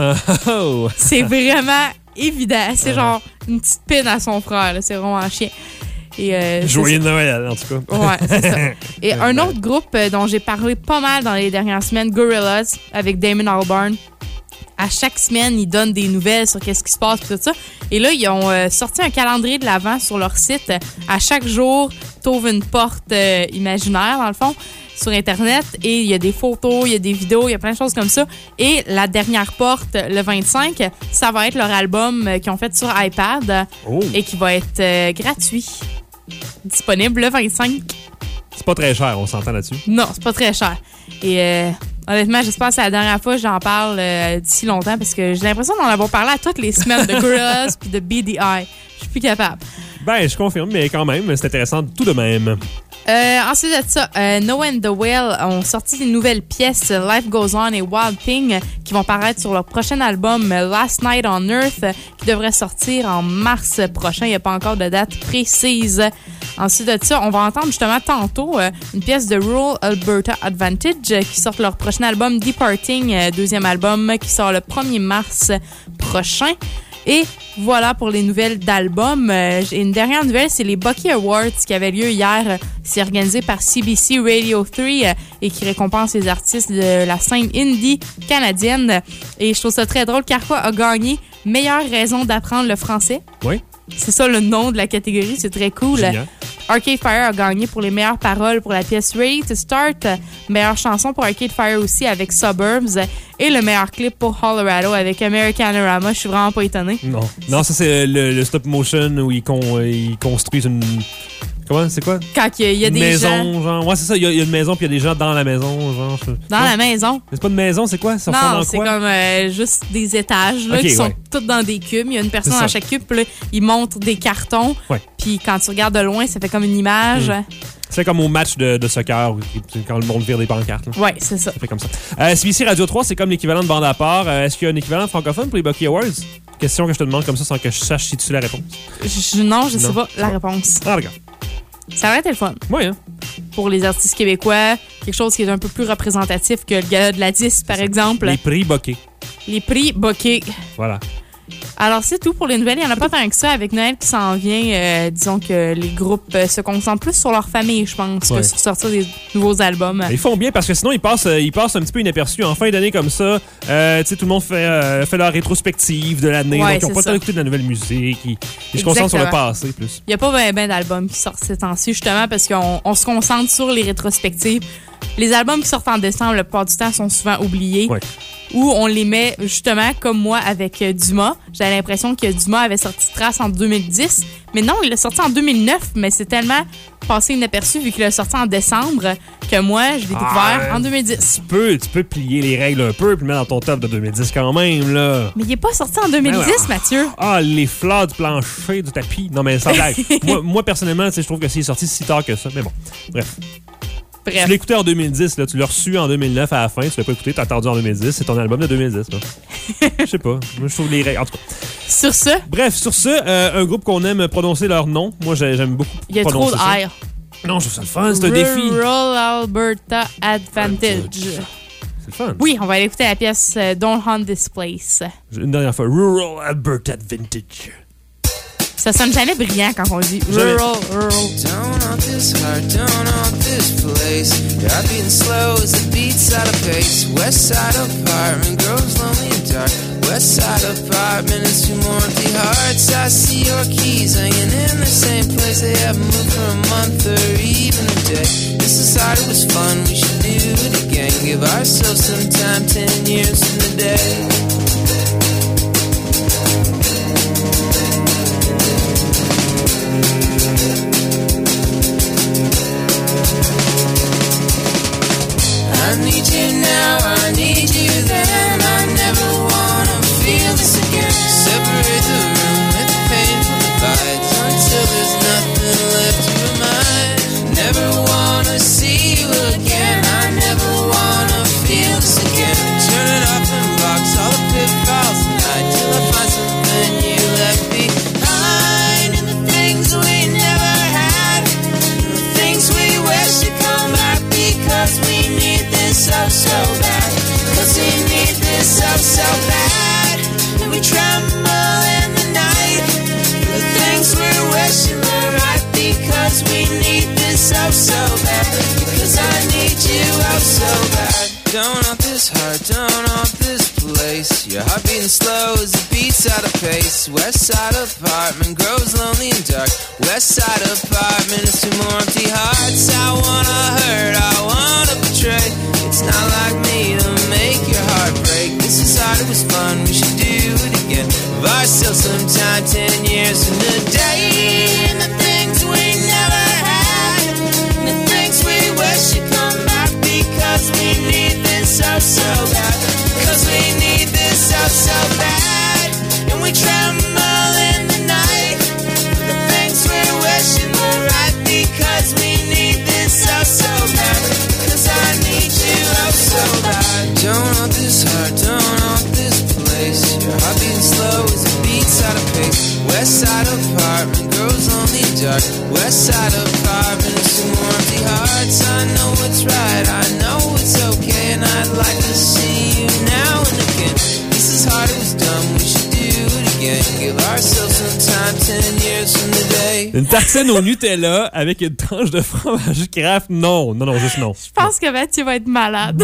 Oh! C'est vraiment évident. C'est genre une petite pine à son frère, là. C'est vraiment chien. Joyeux Noël, en tout cas. Ouais, c'est ça. Et un autre groupe dont j'ai parlé pas mal dans les dernières semaines, Gorillaz, avec Damon Albarn. À chaque semaine, ils donnent des nouvelles sur qu'est-ce qui se passe, tout ça. Et là, ils ont sorti un calendrier de l'Avent sur leur site. À chaque jour, t'ouvres une porte imaginaire, dans le fond, sur Internet. Et il y a des photos, il y a des vidéos, il y a plein de choses comme ça. Et la dernière porte, le 25, ça va être leur album qu'ils ont fait sur iPad et qui va être gratuit. Disponible le 25. C'est pas très cher, on s'entend là-dessus. Non, c'est pas très cher. Et honnêtement, j'espère que c'est la dernière fois que j'en parle d'ici longtemps parce que j'ai l'impression d'en avoir parlé à toutes les semaines de Gorillaz puis de BDI. Je suis plus capable. Ben, je confirme, mais quand même, c'est intéressant tout de même. Ensuite de ça, No and the Whale ont sorti des nouvelles pièces, Life Goes On et Wild Thing, qui vont paraître sur leur prochain album Last Night on Earth, qui devrait sortir en mars prochain. Il n'y a pas encore de date précise. Ensuite de ça, on va entendre justement tantôt une pièce de Rural Alberta Advantage qui sort leur prochain album Departing, deuxième album qui sort le 1er mars prochain. Et voilà pour les nouvelles d'albums. J'ai une dernière nouvelle, c'est les Bucky Awards qui avaient lieu hier. C'est organisé par CBC Radio 3 et qui récompense les artistes de la scène indie canadienne. Et je trouve ça très drôle. Carquois a gagné Meilleure raison d'apprendre le français. Oui. C'est ça le nom de la catégorie, c'est très cool. Génial. Arcade Fire a gagné pour les meilleures paroles pour la pièce Ready to Start. Meilleure chanson pour Arcade Fire aussi avec Suburbs. Et le meilleur clip pour Colorado avec Americanorama. Je suis vraiment pas étonnée. Non, ça c'est le stop motion où ils construisent une... Comment? C'est quoi? Quand il y a des maison, gens... genre. Ouais, c'est ça. Il y a une maison puis il y a des gens dans la maison, genre. Dans la maison? C'est pas une maison, c'est quoi? Ça non, c'est comme juste des étages là, qui sont tous dans des cubes. Il y a une personne dans chaque cube. Puis là, ils montrent des cartons. Ouais. Puis quand tu regardes de loin, ça fait comme une image. C'est comme au match de soccer quand le monde vire des pancartes. Oui, c'est ça. Ça fait comme ça. CBC Radio 3, c'est comme l'équivalent de bande à part. Est-ce qu'il y a un équivalent francophone pour les Bucky Awards? Question que je te demande comme ça sans que je sache si tu sais la réponse. Non, je sais pas la réponse. Ah, regarde. Ça aurait été le fun. Oui, hein? Pour les artistes québécois, quelque chose qui est un peu plus représentatif que le gala de la 10, par exemple. Les prix Bucky. Les prix Bucky. Voilà. Alors, c'est tout pour les nouvelles. Il n'y en a pas tant que ça. Avec Noël qui s'en vient, disons que les groupes se concentrent plus sur leur famille, je pense, que sur sortir des nouveaux albums. Ils font bien parce que sinon, ils passent un petit peu inaperçus. En fin d'année comme ça, tout le monde fait leur rétrospective de l'année. Ouais, donc, ils n'ont pas tant écouté de la nouvelle musique. Ils se concentrent sur le passé plus. Il n'y a pas ben d'albums qui sortent ces temps-ci, justement, parce qu'on se concentre sur les rétrospectives. Les albums qui sortent en décembre, la plupart du temps, sont souvent oubliés. Ouais. Ou on les met, justement, comme moi, avec Dumas. J'avais l'impression que Dumas avait sorti Trace en 2010. Mais non, il l'a sorti en 2009. Mais c'est tellement passé inaperçu vu qu'il l'a sorti en décembre que moi, je l'ai découvert en 2010. Tu peux plier les règles un peu et le mettre dans ton top de 2010 quand même, là. Mais il n'est pas sorti en 2010, Mathieu. Ah, les fleurs du plancher, du tapis. Non, mais sans blague. moi, personnellement, je trouve que c'est sorti si tard que ça. Mais bon, bref. Tu l'as écouté en 2010, là, tu l'as reçu en 2009 à la fin, tu l'as pas écouté, t'as attendu en 2010, c'est ton album de 2010. Je sais pas, moi je trouve les règles. En tout cas. Sur ce. Bref, sur ce, un groupe qu'on aime prononcer leur nom, moi j'aime beaucoup. Il y a trop de R. Non, je trouve ça le fun, c'est un défi. Rural Alberta Advantage. C'est le fun. Oui, on va aller écouter la pièce Don't Hunt This Place. Une dernière fois, Rural Alberta Advantage. Ça sonne jamais brillant quand on dit rural. Down on this heart, down on this place. I've been slow as the beats out of pace. West side apartment grows lonely and dark. West side apartment and 2 more empty hearts. I see your keys hanging in the same place. They haven't moved for a month or even a day. This is hard, it was fun, we should do it again. Give ourselves some time, 10 years from today. I need you now, I need you then. I never wanna feel this again. Separate the room with the painful divides until there's nothing left to remind. Never wanna see you again. I never wanna feel this again. Turn it off and box all the pitfalls tonight till I find something you left behind. And the things we never had, and the things we wish would come back because we need this so bad. Cause we need this so bad. And we tremble in the night. The things we're wishing were right because we need this so bad. Because I need you so bad. Don't want this heart, don't want this place. Your heart beating slow as it beats out of pace. West side apartment grows lonely and dark. West side apartment is 2 more empty hearts. I wanna hurt, I wanna betray. It's not like me to make your heart break. This is hard, it was fun, we should do it again. Give ourselves some time, 10 years from today. And the things we never had, and the things we wish would come back because we need this so bad. Because we need this so bad. And we tremble in the night. The things we're wishing were right because we need this so bad. Because I need you so bad. Don't want this heart, don't want this place. Your heart beating slow as it beats out of pace. West side apartment grows lonely and dark. West side apartment is 2 more empty hearts. I know it's right, I know it's okay, and I'd like to see you now and again. This is hard, it was dumb, we should do it again. Give ourselves some time, 10 years from today. Une tartine au Nutella avec une tranche de fromage Kraft, non, juste non. Je pense que Mathieu va être malade.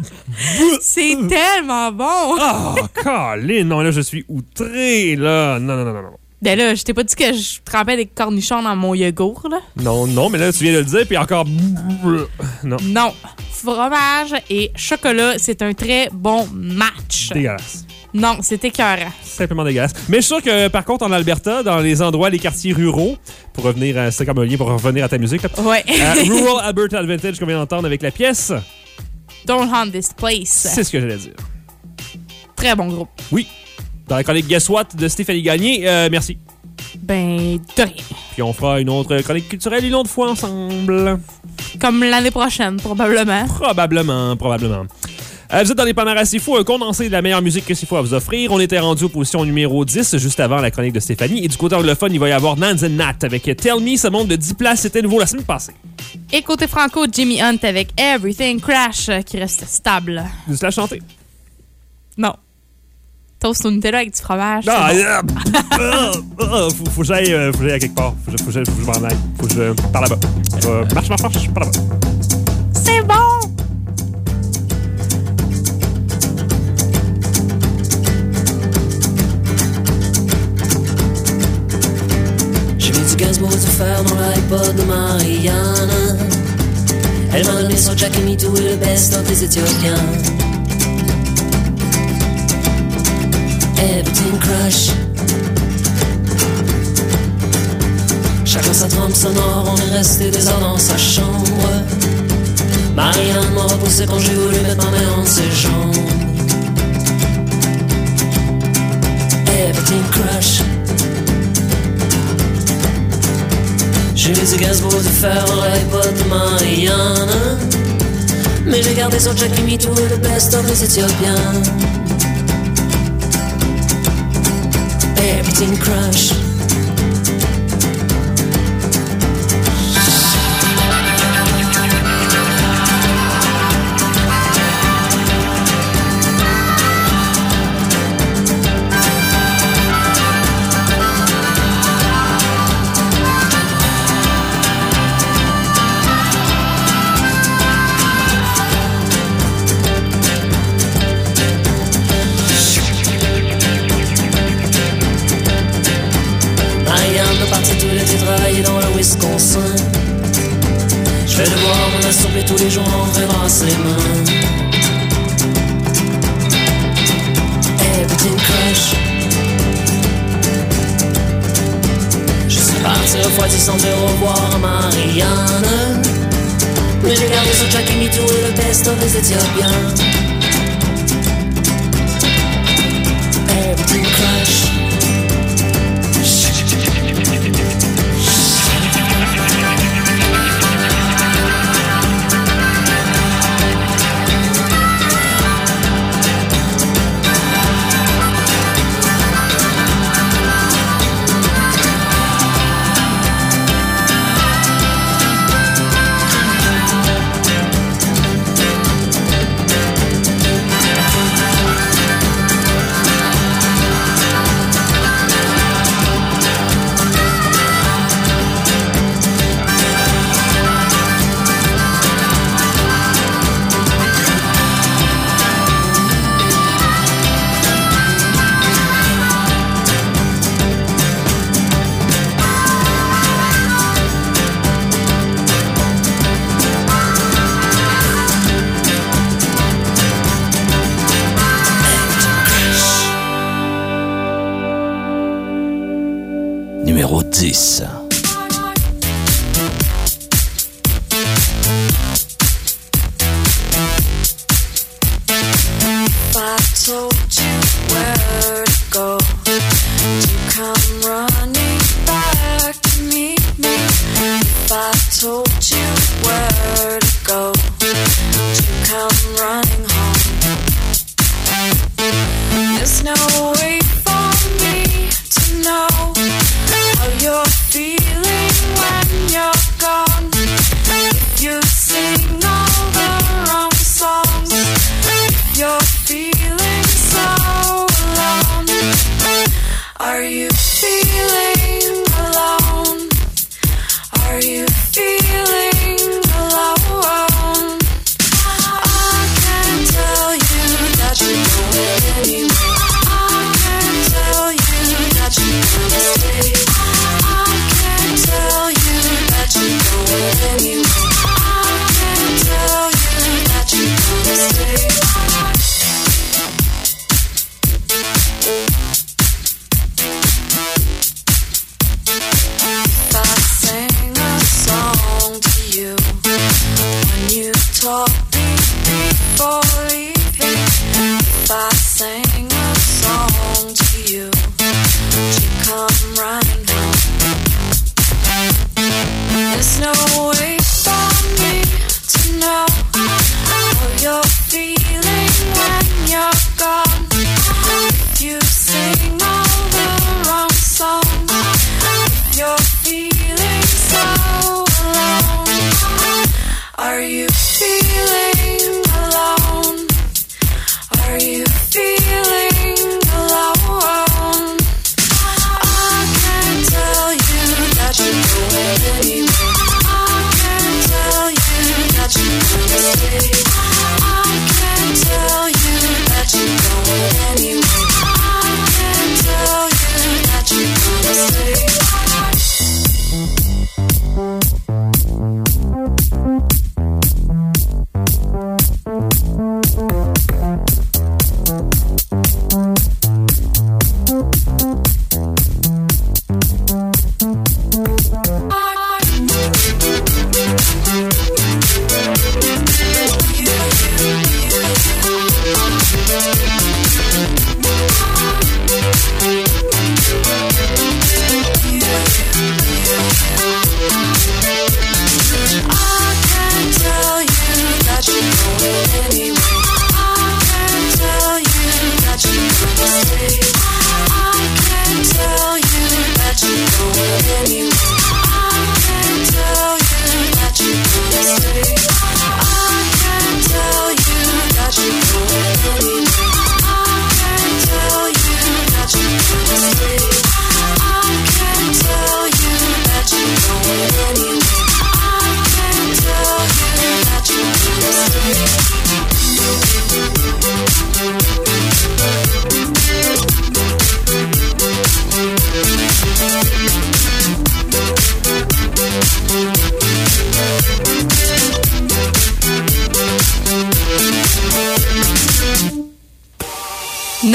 C'est tellement bon. Oh, Colin, non, là, je suis outré, là. Non. Ben là, je t'ai pas dit que je trempais des cornichons dans mon yogourt, là. Non, mais là, tu viens de le dire, puis encore... Non. Non. Fromage et chocolat, c'est un très bon match. Dégueulasse. Non, c'est écœurant. Simplement dégueulasse. Mais je suis sûr que, par contre, en Alberta, dans les endroits, les quartiers ruraux, pour revenir à... C'est comme un lien pour revenir à ta musique, là. Ouais. Rural Alberta Advantage qu'on vient d'entendre avec la pièce. Don't Hunt This Place. C'est ce que j'allais dire. Très bon groupe. Oui. Dans la chronique Guess What de Stéphanie Gagné, merci. Ben, de rien. Puis on fera une autre chronique culturelle une autre fois ensemble. Comme l'année prochaine, probablement. Probablement. Vous êtes dans les palmarès C'est Fou, un condensé de la meilleure musique que C'est Fou à vous offrir. On était rendu aux positions numéro 10, juste avant la chronique de Stéphanie. Et du côté anglophone, il va y avoir Nans and Nat avec Tell Me. Ça monte de 10 places. C'était nouveau la semaine passée. Et côté franco, Jimmy Hunt avec Everything Crash, qui reste stable. Vous la chanter? Non. Toast au Nutella avec du fromage. Non, bon. faut que j'aille à quelque part. Faut que je m'en aille. Faut que je... Par là-bas. Marche, par là-bas. C'est bon! J'ai mis du gaz pour du fer dans l'iPod de Mariana. Elle m'a donné son Jack and Me Too et le best of des Éthiopiens. Everything crash. Chacun sa trempe sonore, on est resté des heures dans sa chambre. Marianne m'a repoussé quand j'ai voulu mettre ma main entre ses jambes. Everything crash. J'ai mis du gaz pour du fer dans l'iPod de Marianne. Mais j'ai gardé son Jack and Me Too et le best of des Éthiopiens. Everything crash. femme de partir tout l'été travailler dans le Wisconsin. Je vais devoir me masturber tous les jours en rêvant à ses mains. Everything crush. Je suis parti refroidi sans dire au revoir à Marianne. Mais j'ai gardé sur Jackie Me Too et le best of les Éthiopiens. Everything crush. Numéro 10. I told you where to go, to come running back to meet me. If I told you where to go, to come running home. There's no way for me to know how you're feeling when you're gone. If you sing all the wrong songs, if you're feeling so alone, are you feeling alone? Are you feeling alone? I can tell you that you know it anyway. I can tell you that you wanna stay. I can tell you that you know it anyway. I can tell you that you wanna stay. If I sang a song to you when you taught me before leaving, if I sang a song to you to come running home, there's no way for me to know how you're feeling when you're gone. If you sing all the wrong songs, if you're feeling so alone, are you feeling alone? Are you feeling alone? I can tell you that you know it anyway. I can tell you that you wanna stay. I can tell you that you know it anyway. I can tell you that you wanna stay.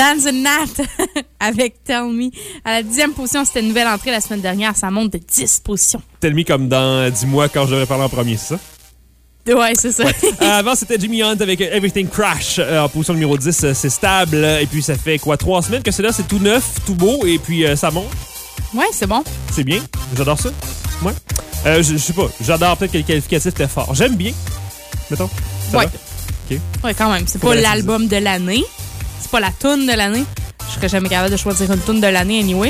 Dan the Nat avec Tell Me. À la 10e position, c'était une nouvelle entrée la semaine dernière. Ça monte de 10 positions. Tell Me comme dans Dis-moi quand je devrais parler en premier, c'est ça? Ouais, c'est ça. Ouais. Avant, c'était Jimmy Hunt avec Everything Crash en position numéro 10. C'est stable. Et puis, ça fait 3 semaines que c'est là. C'est tout neuf, tout beau. Et puis, ça monte. Ouais, c'est bon. C'est bien. J'adore ça. Ouais. Je sais pas. J'adore peut-être que le qualificatif était fort. J'aime bien. Mettons. Ça ouais. va? OK. Ouais, quand même. C'est pas l'album de l'année. C'est pas la toune de l'année. Je serais jamais capable de choisir une toune de l'année anyway.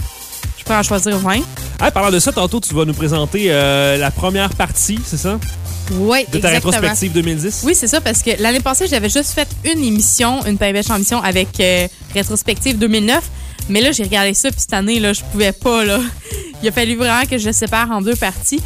Je pourrais en choisir 20. Ah, parlant de ça, tantôt, tu vas nous présenter la première partie, c'est ça? Oui, de ta exactement. rétrospective 2010? Oui, c'est ça, parce que l'année passée, j'avais juste fait une émission, une Pain-Bêche en émission avec rétrospective 2009. Mais là, j'ai regardé ça, puis cette année, là, je pouvais pas, là. Il a fallu vraiment que je le sépare en 2 parties.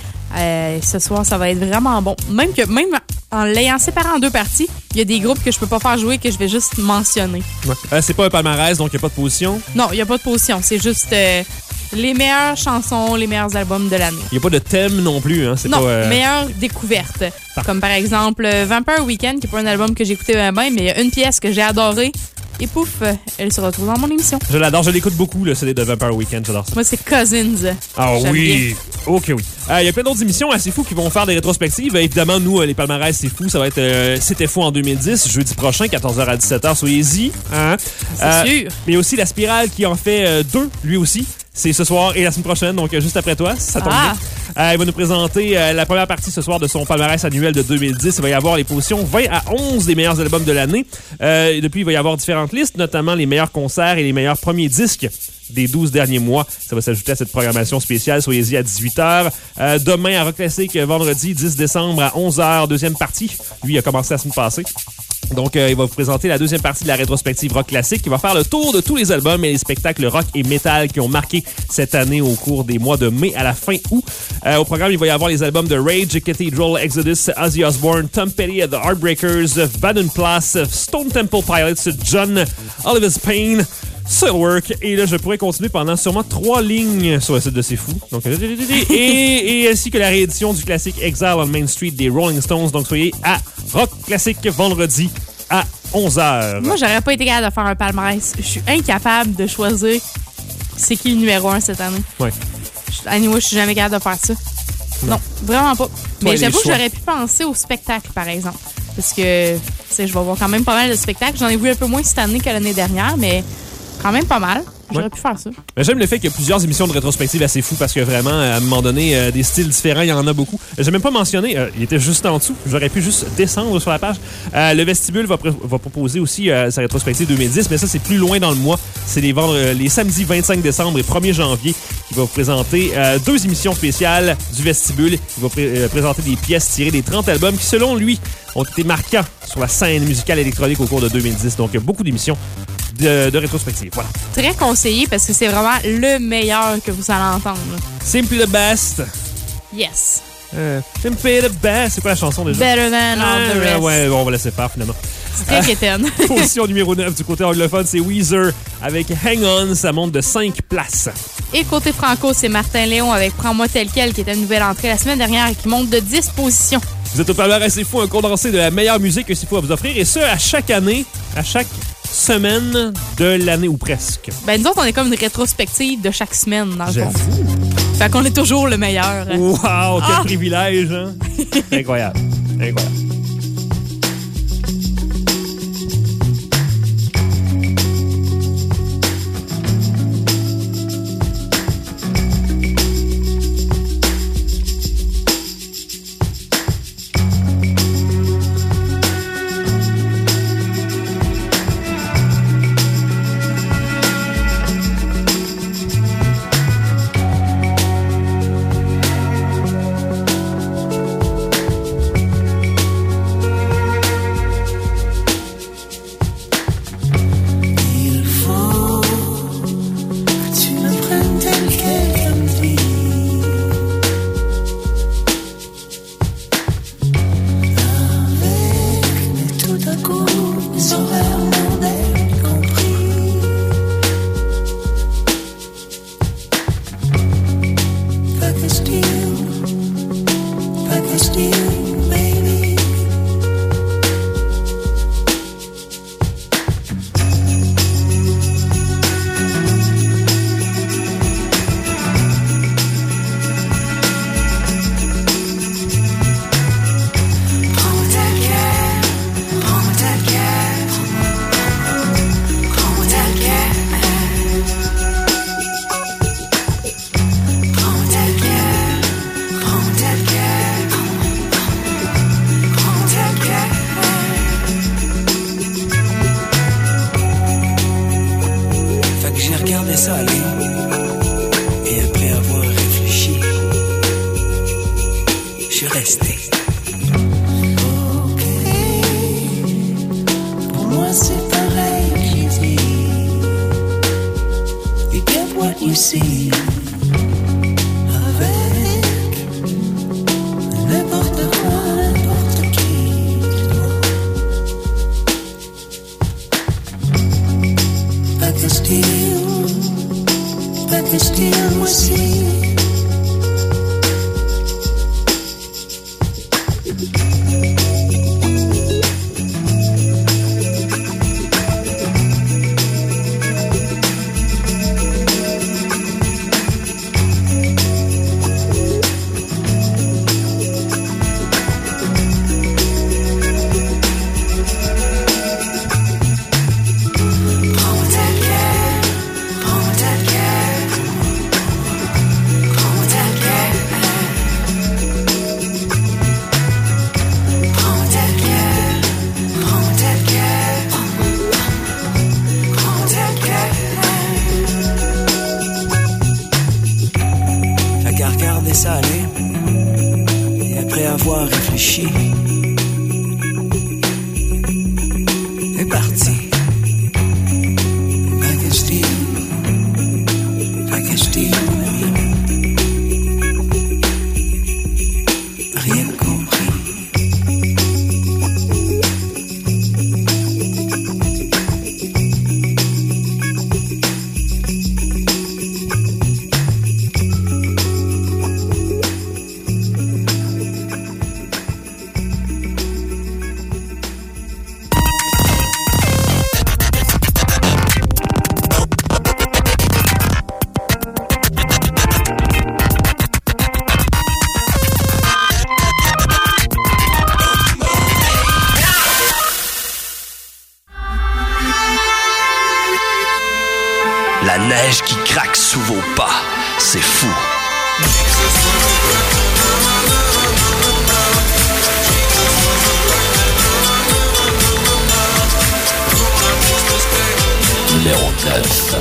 Ce soir, ça va être vraiment bon. Même en l'ayant séparé en 2 parties, il y a des groupes que je peux pas faire jouer, que je vais juste mentionner. Ouais. C'est pas un palmarès, donc il n'y a pas de position? Non, il n'y a pas de position. C'est juste les meilleures chansons, les meilleurs albums de l'année. Il n'y a pas de thème non plus, hein? Non, pas, meilleures découvertes. Comme par exemple Vampire Weekend, qui n'est pas un album que j'ai écouté bien, mais il y a une pièce que j'ai adorée. Et pouf, elle se retrouve dans mon émission. Je l'adore, je l'écoute beaucoup, le CD de Vampire Weekend, j'adore ça. Moi, c'est Cousins. Ah oui! Bien. OK, oui. Il y a plein d'autres émissions assez fous qui vont faire des rétrospectives. Évidemment, nous, les palmarès, c'est fou. Ça va être C'était fou en 2010, jeudi prochain, 14h à 17h. Soyez-y. Hein? C'est sûr. Mais aussi La Spirale qui en fait 2, lui aussi. C'est ce soir et la semaine prochaine, donc juste après toi, ça tombe bien. Il va nous présenter la première partie ce soir de son palmarès annuel de 2010. Il va y avoir les positions 20 à 11 des meilleurs albums de l'année. Et depuis, il va y avoir différentes listes, notamment les meilleurs concerts et les meilleurs premiers disques des 12 derniers mois. Ça va s'ajouter à cette programmation spéciale. Soyez-y à 18h. Demain, à Rock Classic, vendredi 10 décembre à 11h, deuxième partie. Lui, il a commencé la semaine passée. Donc, il va vous présenter la deuxième partie de la rétrospective Rock Classique qui va faire le tour de tous les albums et les spectacles rock et metal qui ont marqué cette année au cours des mois de mai à la fin août. Au programme, il va y avoir les albums de Rage, Cathedral, Exodus, Ozzy Osbourne, Tom Petty, The Heartbreakers, Baden Place, Stone Temple Pilots, John, Oliver's Pain, Soilwork. Et là, je pourrais continuer pendant sûrement 3 lignes sur le site de C'est Fou. Donc, et ainsi que la réédition du classique Exile on Main Street des Rolling Stones. Donc, soyez à Rock Classique vendredi à 11h. Moi, j'aurais pas été capable de faire un palmarès. Je suis incapable de choisir c'est qui le numéro 1 cette année. Ouais. Anyway, je suis jamais capable de faire ça. Non, vraiment pas. Mais j'avoue que j'aurais pu penser au spectacle, par exemple. Parce que, tu sais, je vais voir quand même pas mal de spectacles. J'en ai vu un peu moins cette année que l'année dernière, mais quand même pas mal. J'aurais pu faire ça. Mais j'aime le fait qu'il y a plusieurs émissions de rétrospective assez fous parce que vraiment, à un moment donné, des styles différents, il y en a beaucoup. J'ai même pas mentionné, il était juste en dessous. J'aurais pu juste descendre sur la page. Le Vestibule va proposer aussi sa rétrospective 2010, mais ça, c'est plus loin dans le mois. C'est les samedis 25 décembre et 1er janvier qui va vous présenter 2 émissions spéciales du Vestibule. Il va présenter des pièces tirées des 30 albums qui, selon lui, ont été marquants sur la scène musicale électronique au cours de 2010. Donc, beaucoup d'émissions de rétrospective. Voilà. Très conseillé parce que c'est vraiment le meilleur que vous allez entendre. Simply the best. Yes. Simply the best. C'est quoi la chanson déjà? Better than all the rest. Ouais, on va laisser faire finalement. C'est très quétaine. Position numéro 9 du côté anglophone, c'est Weezer avec Hang On. Ça monte de 5 places. Et côté franco, c'est Martin Léon avec Prends-moi tel quel qui était une nouvelle entrée la semaine dernière et qui monte de 10 positions. Vous êtes au palmarès C'est Fou, un condensé de la meilleure musique que C'est Fou à vous offrir. Et ce, à chaque année, à chaque semaine de l'année ou presque. Ben, nous autres, on est comme une rétrospective de chaque semaine, dans le fond. Fait qu'on est toujours le meilleur. Wow, quel privilège, hein? Incroyable. Incroyable. la regarder ça aller. Et après avoir réfléchi, est parti. Steve, rien compris. La neige qui craque sous vos pas, c'est fou. Numéro 9.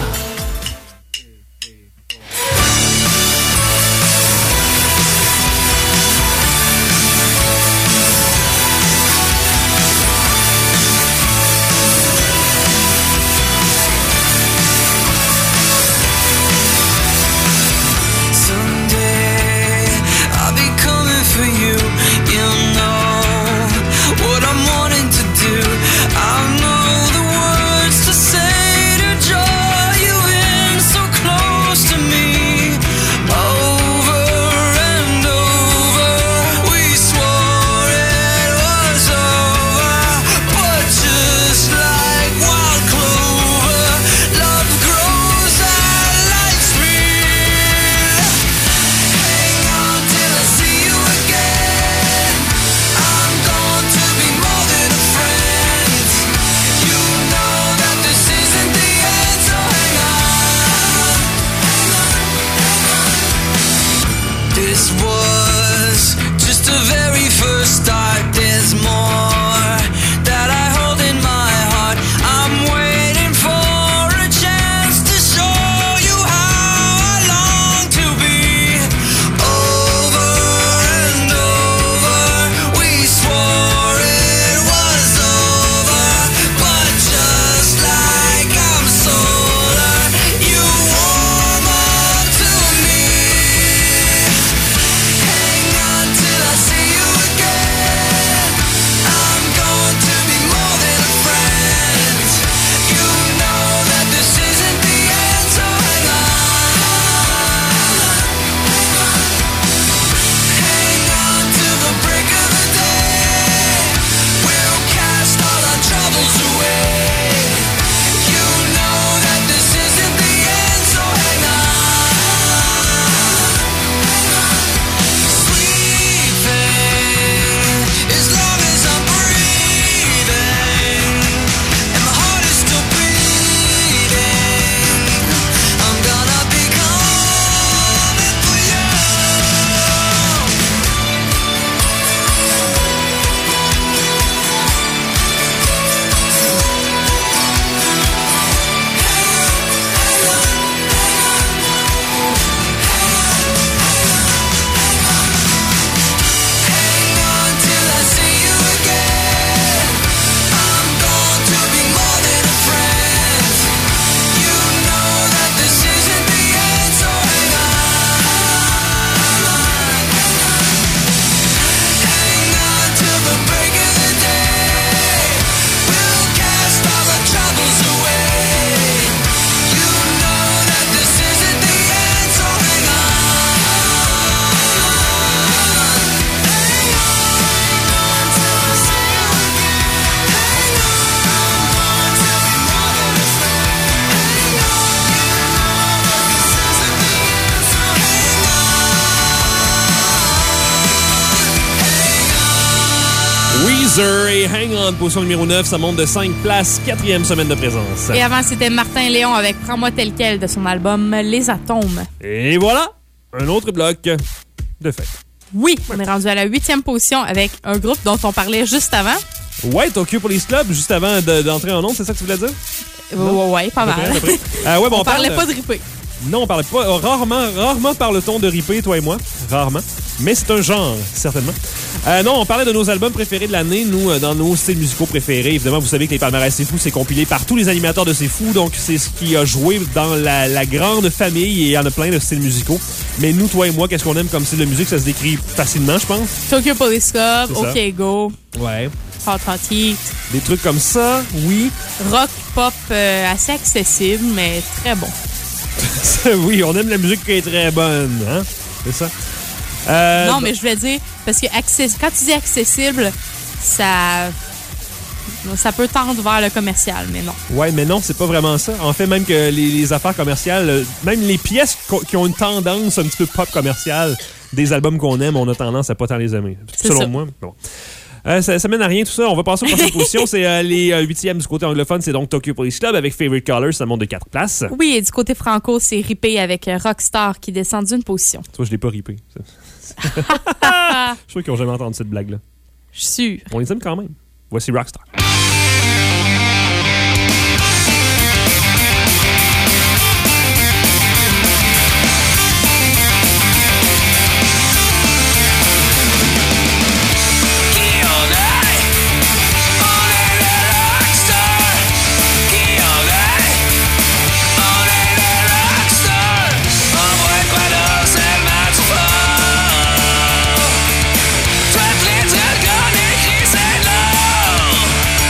Weezer et Hang On, position numéro 9, ça monte de 5 places, 4e semaine de présence. Et avant, c'était Martin Léon avec Prends-moi tel quel de son album Les Atomes. Et voilà, un autre bloc de fête. Oui, on est rendu à la 8e position avec un groupe dont on parlait juste avant. Ouais, Tokyo Police Club, juste avant d'entrer en onde, c'est ça que tu voulais dire? Ouais, pas mal. À peu près. Ouais, bon, on parlait pas de ripper. Non, on parlait pas. Rarement parle-t-on de ripper, toi et moi. Rarement. Mais c'est un genre, certainement. Non, on parlait de nos albums préférés de l'année, nous, dans nos styles musicaux préférés. Évidemment, vous savez que les palmarès C'est Fou, c'est compilé par tous les animateurs de C'est Fou. Donc, c'est ce qui a joué dans la grande famille et il y en a plein de styles musicaux. Mais nous, toi et moi, qu'est-ce qu'on aime comme style de musique? Ça se décrit facilement, je pense. Tokyo Police Club, C'est ça. OK Go, Ouais. Hot Hot Heat. Des trucs comme ça, oui. Rock, pop, assez accessible, mais très bon. Oui, on aime la musique qui est très bonne, hein? C'est ça. Non, mais je voulais dire, parce que quand tu dis accessible, ça peut tendre vers le commercial, mais non. Ouais, mais non, c'est pas vraiment ça. En fait, même que les affaires commerciales, même les pièces qui ont une tendance un petit peu pop commerciale des albums qu'on aime, on a tendance à pas tant les aimer. C'est Selon ça. moi. Bon. Ça mène à rien tout ça. On va passer aux prochaines positions. C'est les 8e du côté anglophone. C'est donc Tokyo Police Club avec Favorite Colors. Ça monte de 4 places. Oui, et du côté franco, c'est Ripé avec Rockstar qui descend d'une position. Toi, je l'ai pas ripé. Je suis sûr qu'ils n'ont jamais entendu cette blague-là. Je suis sûre. On les aime quand même. Voici Rockstar. Toutes les trucs qu'on écrit, c'est de l'or.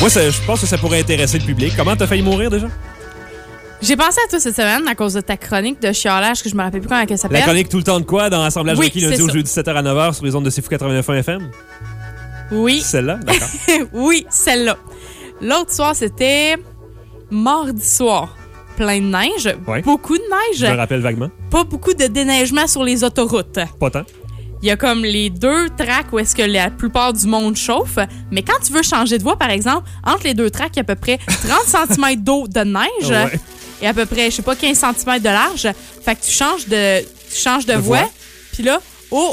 Moi, je pense que ça pourrait intéresser le public. Comment t'as failli mourir déjà? J'ai pensé à toi cette semaine à cause de ta chronique de chiolage que je me rappelle plus comment elle s'appelle. La chronique tout le temps de quoi dans Assemblage Oui, Rocky lundi c'est au ça. jeudi 17h à 9h sur les ondes de C'est Fou 89.1 FM? Oui. Celle-là? D'accord. Oui, celle-là. L'autre soir, c'était mardi soir. Plein de neige. Ouais. Beaucoup de Je me neige. rappelle vaguement. Pas beaucoup de déneigement sur les autoroutes. Pas tant. Il y a comme les deux tracks où est-ce que la plupart du monde chauffe. Mais quand tu veux changer de voie, par exemple, entre les deux tracks, il y a à peu près 30 cm d'eau de neige Ouais. et à peu près, je sais pas, 15 cm de large. Fait que tu changes de voie. Puis là,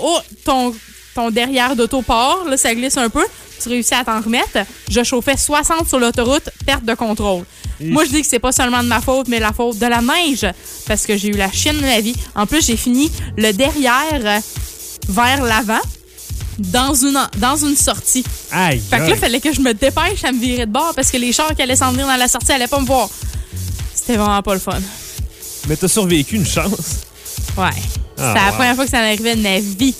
ton derrière d'auto part, là, ça glisse un peu. Tu réussis à t'en remettre. Je chauffais 60 sur l'autoroute, perte de contrôle. Moi, je dis que c'est pas seulement de ma faute, mais la faute de la neige. Parce que j'ai eu la chienne de ma vie. En plus, j'ai fini le derrière vers l'avant dans une sortie. Aïe! Fait que là, il fallait que je me dépêche à me virer de bord parce que les chars qui allaient s'en venir dans la sortie allaient pas me voir. C'était vraiment pas le fun. Mais t'as survécu, une chance. Ouais. C'est la première fois que ça m'arrivait de ma vie.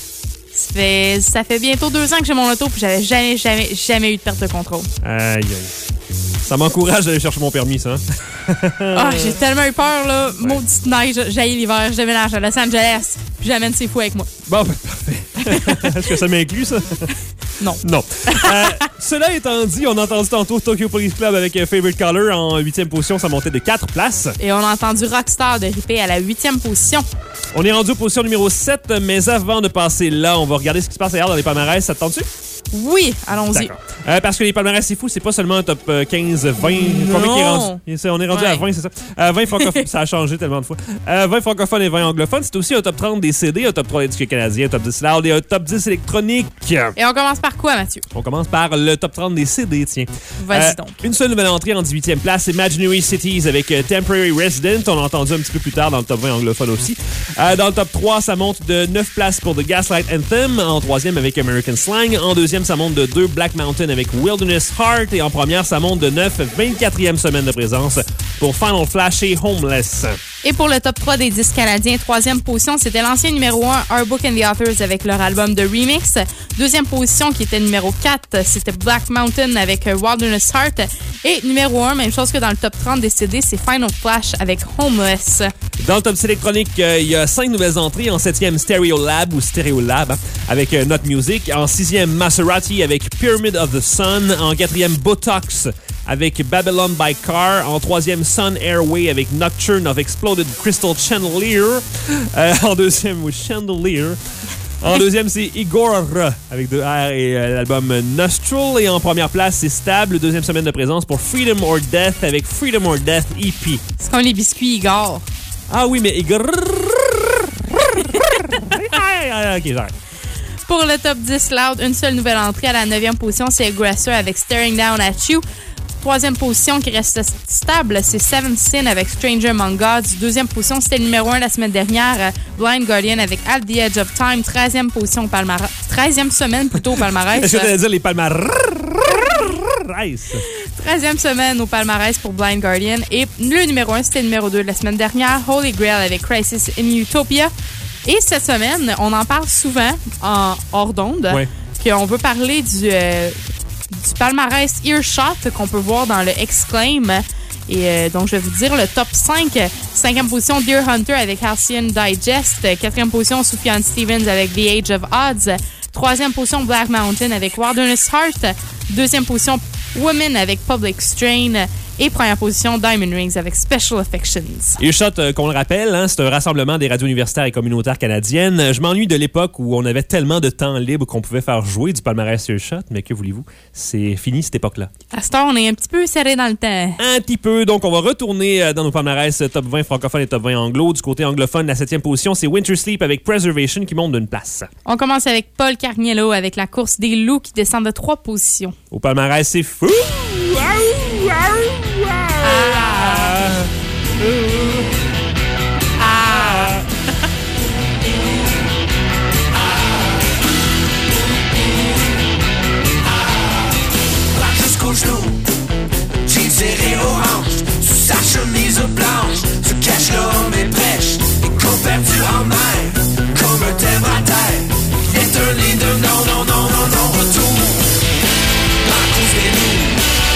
Ça fait bientôt 2 ans que j'ai mon auto puis j'avais jamais eu de perte de contrôle. Aïe, aïe. Ça m'encourage d'aller chercher mon permis, ça. J'ai tellement eu peur, là. Ouais. Maudite neige, j'haïs l'hiver, je déménage à Los Angeles, puis j'amène ces fous avec moi. Bon, ben, parfait. Est-ce que ça m'inclut, ça? Non. Non. Cela étant dit, on a entendu tantôt Tokyo Police Club avec Favorite Color en 8e position, ça montait de 4 places. Et on a entendu Rockstar de Ripé à la 8e position. On est rendu aux positions numéro 7, mais avant de passer là, on va regarder ce qui se passe ailleurs dans les palmarès. Ça te tente-tu? Oui, allons-y. D'accord. Parce que les palmarès, c'est fou, c'est pas seulement un top 15, 20. Combien qui est rendu? On est rendu à 20, c'est ça? 20 francophones, ça a changé tellement de fois. 20 francophones et 20 anglophones. C'est aussi un top 30 des CD, un top 3 des disques canadiens, un top 10 loud et un top 10 électronique. Et on commence par quoi, Mathieu? On commence par le top 30 des CD, tiens. Vas-y donc. Une seule nouvelle entrée en 18e place, Imaginary Cities avec Temporary Resident. On l'a entendu un petit peu plus tard dans le top 20 anglophone aussi. Dans le top 3, ça monte de 9 places pour The Gaslight Anthem. En 3e avec American Slang. En 2e, ça monte de 2 Black Mountain avec Wilderness Heart. Et en première, ça monte de 9, 24e semaine de présence pour Final Flash et Homeless. Et pour le top 3 des disques canadiens, 3e position, c'était l'ancien numéro 1, Our Book and the Authors avec leur album de remix. 2e position, qui était numéro 4, c'était Black Mountain avec Wilderness Heart. Et numéro 1, même chose que dans le top 30 des CD, c'est Final Flash avec Homeless. Dans le top électronique, il y a 5 nouvelles entrées. En 7e, Stereo Lab ou Stereo Lab avec Not Music. En 6e, Maserati avec Pyramid of the Sun. En 4e, Botox avec Babylon by Car. En 3e, Sun Airway avec Nocturne of Exploded Crystal Chandelier. En 2e, Chandelier. En 2e, c'est Igor avec 2 R et l'album Nostril. Et en première place, c'est Stable, 2e semaine de présence pour Freedom or Death avec Freedom or Death EP. C'est comme les biscuits Igor. Ah oui, mais Igor... Ok, j'arrête. Pour le top 10 loud, une seule nouvelle entrée à la 9e position, c'est Aggressor avec Staring Down at You. 3e position qui reste stable, c'est Seven Sin avec Stranger Among Gods. 2e position, c'était le numéro 1 la semaine dernière, Blind Guardian avec At the Edge of Time. 13e position au palmarès. 13e semaine plutôt au palmarès. Est-ce que tu allais dire les palmarès? 13e semaine au palmarès pour Blind Guardian. Et le numéro 1, c'était le numéro 2 la semaine dernière, Holy Grail avec Crisis in Utopia. Et cette semaine, on en parle souvent en hors d'onde, ouais, qu'on veut parler du palmarès Earshot qu'on peut voir dans le Exclaim. Et donc, je vais vous dire le top 5. 5e position, Deer Hunter avec Halcyon Digest. 4e position, Sufjan Stevens avec The Age of Odds. 3e position, Black Mountain avec Wilderness Heart. 2e position, Women avec Public Strain. Et première position, Diamond Rings avec Special Affections. Earshot, qu'on le rappelle, hein, c'est un rassemblement des radios universitaires et communautaires canadiennes. Je m'ennuie de l'époque où on avait tellement de temps libre qu'on pouvait faire jouer du palmarès Earshot, mais que voulez-vous, c'est fini cette époque-là. À cette heure, on est un petit peu serré dans le temps. Un petit peu, donc on va retourner dans nos palmarès top 20 francophones et top 20 anglo. Du côté anglophone, la 7e position, c'est Winter Sleep avec Preservation qui monte d'une place. On commence avec Paul Carniello avec la course des loups qui descend de 3 positions. Au palmarès, c'est fou! Jusqu'aux genoux, jeans serrés aux hanches, sous sa chemise blanche, se cache l'homme et prêche, et qu'on perdu en mer, comme un thème à terre. Est un lit de non, non, non, non, non, retour. La course des loups,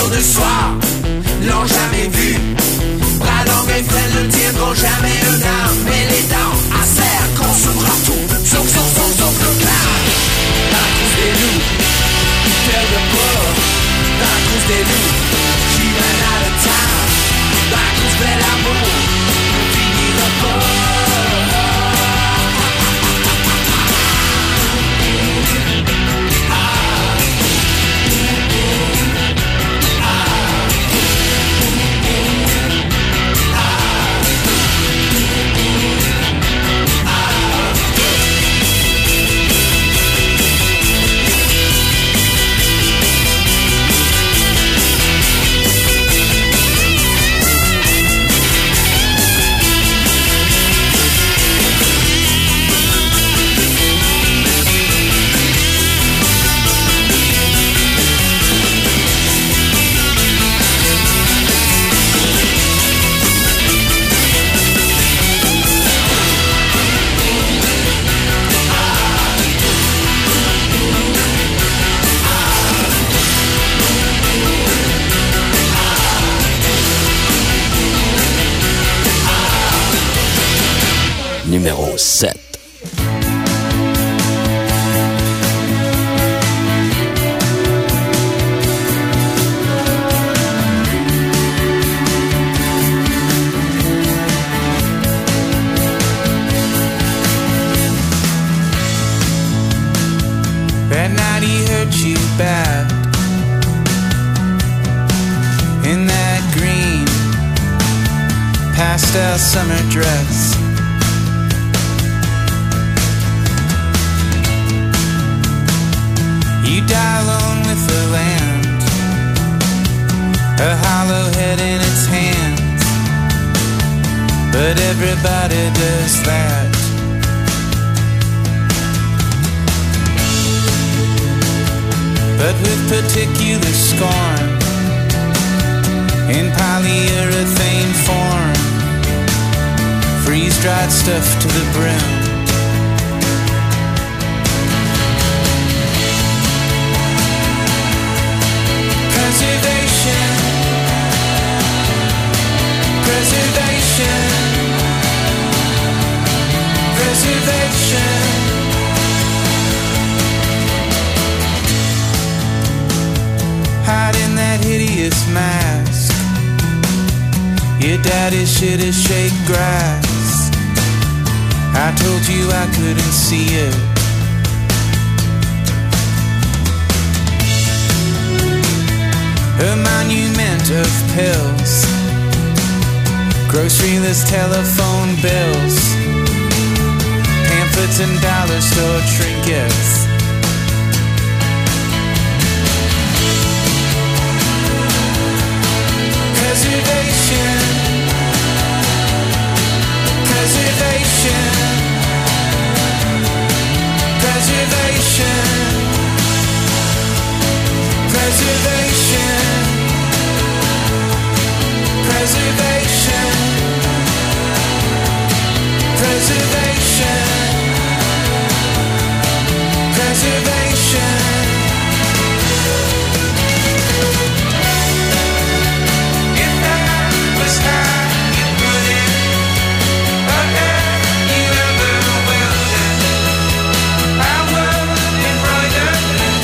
jour du soir, l'ont jamais vu. Bras longs et frêles ne tiendront jamais une arme. Mais les dents à serre consumera tout, sauf le clan. Dans la course des loups, terre de bois. Dans la course des loups, j'y mène à le temps. Dans la course de l'amour, on finira pas. Numéro 7. That night he hurt you bad in that green pastel summer dress. You die alone with the land, a hollow head in its hands, but everybody does that. But with particular scorn, in polyurethane form, freeze-dried stuff to the brim. Preservation, preservation, preservation. Hide in that hideous mask. Your daddy should have shake grass. I told you I couldn't see it. A monument of pills, groceryless telephone bills, pamphlets and dollar store trinkets. Preservation, preservation, preservation, preservation, preservation, preservation, preservation. If that was how you put it, or how you ever willed it, I would embroider it.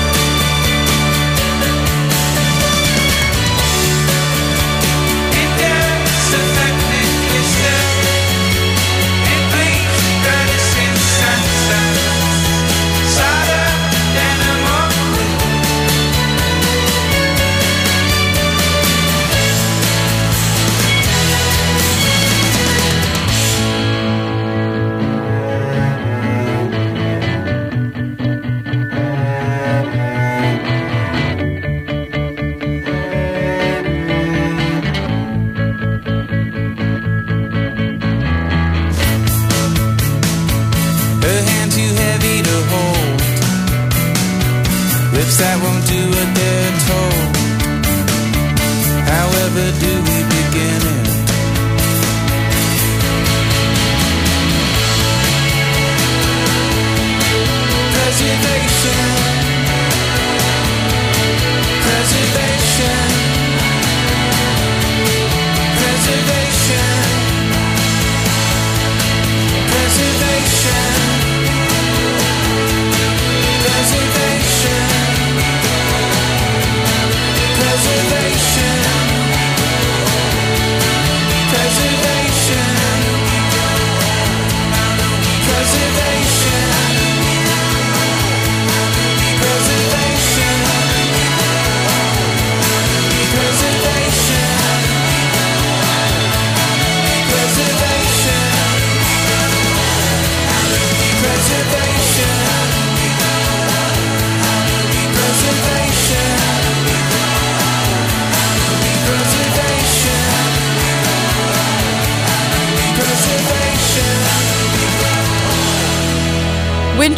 It does affected twisted, it bleeds reticent sunset, sadder than a moment. Her hand too heavy to hold, lips that won't do what they're told. However do we begin it? Preservation, preservation,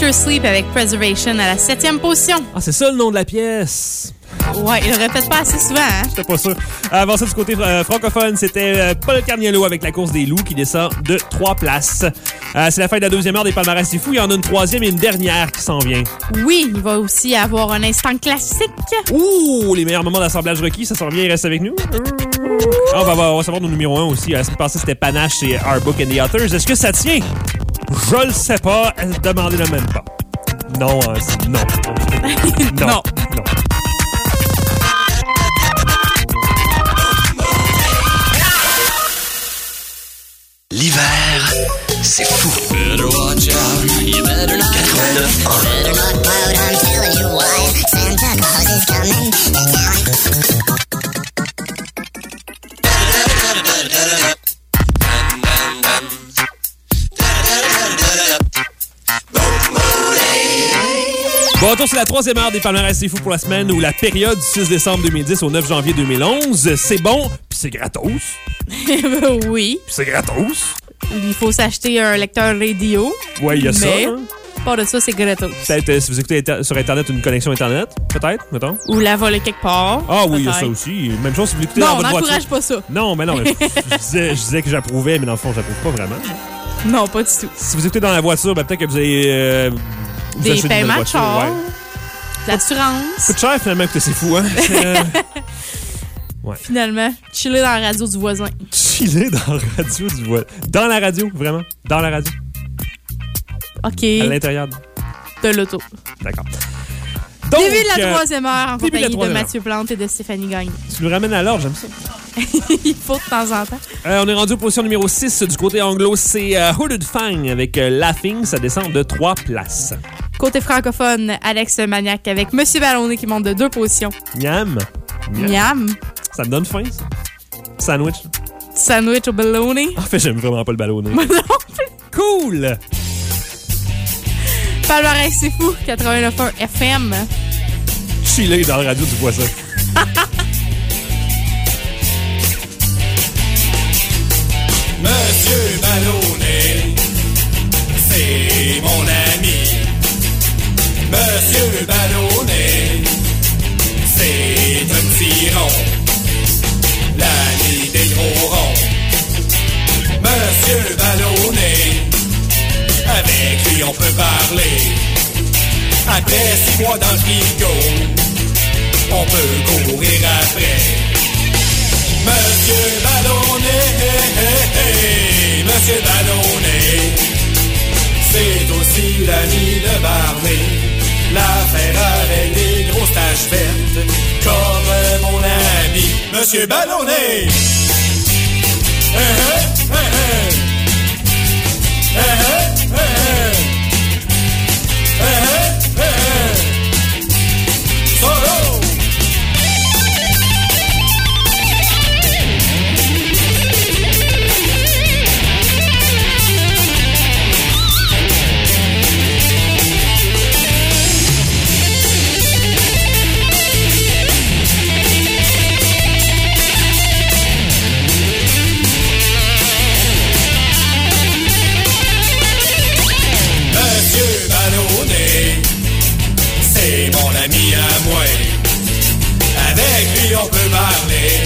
Doctor Sleep avec Preservation à la 7e position. Ah, c'est ça le nom de la pièce. Ouais, il le répète pas assez souvent, hein? J'étais pas sûr. Avant ça, du côté francophone, c'était Paul Carniello avec la course des loups qui descend de 3 places. C'est la fin de la 2e heure des palmarès. C'est fou. Il y en a une 3e et une dernière qui s'en vient. Oui, il va aussi avoir un instant classique. Ouh, les meilleurs moments d'assemblage requis, ça s'en vient, il reste avec nous. On va savoir nos numéros 1 aussi. La semaine passée, c'était Panache et Our Book and the Authors. Est-ce que ça tient? Je le sais pas. Demandez-le même pas. Non, non. Non. Non. L'hiver, c'est fou. Better watch out, you better not 89.1. Better not cloud, I'm telling you why. Santa Claus is coming to town. Bon, retour, c'est la 3e heure des palmarès C'est fou pour la semaine ou la période du 6 décembre 2010 au 9 janvier 2011. C'est bon, puis c'est gratos. Oui. Puis c'est gratos. Il faut s'acheter un lecteur radio. Ouais, il y a ça. Mais, Hein? pas de ça, c'est gratos. Peut-être si vous écoutez sur Internet, une connexion Internet, peut-être, mettons. Ou la voler quelque part. Ah oui, il y a peut-être. ça aussi. Même chose si vous l'écoutez Non, dans on votre voiture. n'encourage pas ça. Non, mais je disais que j'approuvais, mais dans le fond, j'approuve pas vraiment. Non, pas du tout. Si vous écoutez dans la voiture, ben, peut-être que vous avez... vous Des achetez une paiements nouvelle de voiture, char, ouais. de l'assurance. Coûte cher, finalement, écoutez, c'est fou, hein? Ouais. Finalement, chiller dans la radio du voisin. Chiller dans la radio du voisin. Dans la radio, vraiment? Dans la radio? OK. À l'intérieur? De l'auto. D'accord. Donc, début de la 3e heure en début de la compagnie de 3e Mathieu Plante et de Stéphanie Gagne. Tu nous ramènes à l'ordre, j'aime ça. Il faut de temps en temps. On est rendu aux positions numéro 6 du côté anglo. C'est Hooded Fang avec Laughing. Ça descend de 3 places. Côté francophone, Alex le Maniac avec Monsieur Ballonné qui monte de 2 positions. Miam. Miam. Ça me donne faim, ça. Sandwich. Sandwich au ballonné. En fait, j'aime vraiment pas le ballonné. Moi non plus. Cool! Palmarès, c'est fou. 89.1 FM. Chiller dans la radio du voisin. Monsieur Ballonné, c'est mon ami. Monsieur Ballonné, c'est un petit rond, l'ami des gros ronds. Monsieur Ballonné, avec lui on peut parler. Après 6 mois dans le frigo, on peut courir après. Monsieur Ballonné, Monsieur Ballonné, c'est aussi l'ami de Barney, l'affaire avec des grosses taches vertes, comme mon ami Monsieur Ballonné. Solo! Monsieur Ballonné, c'est mon ami à moi. Avec lui on peut parler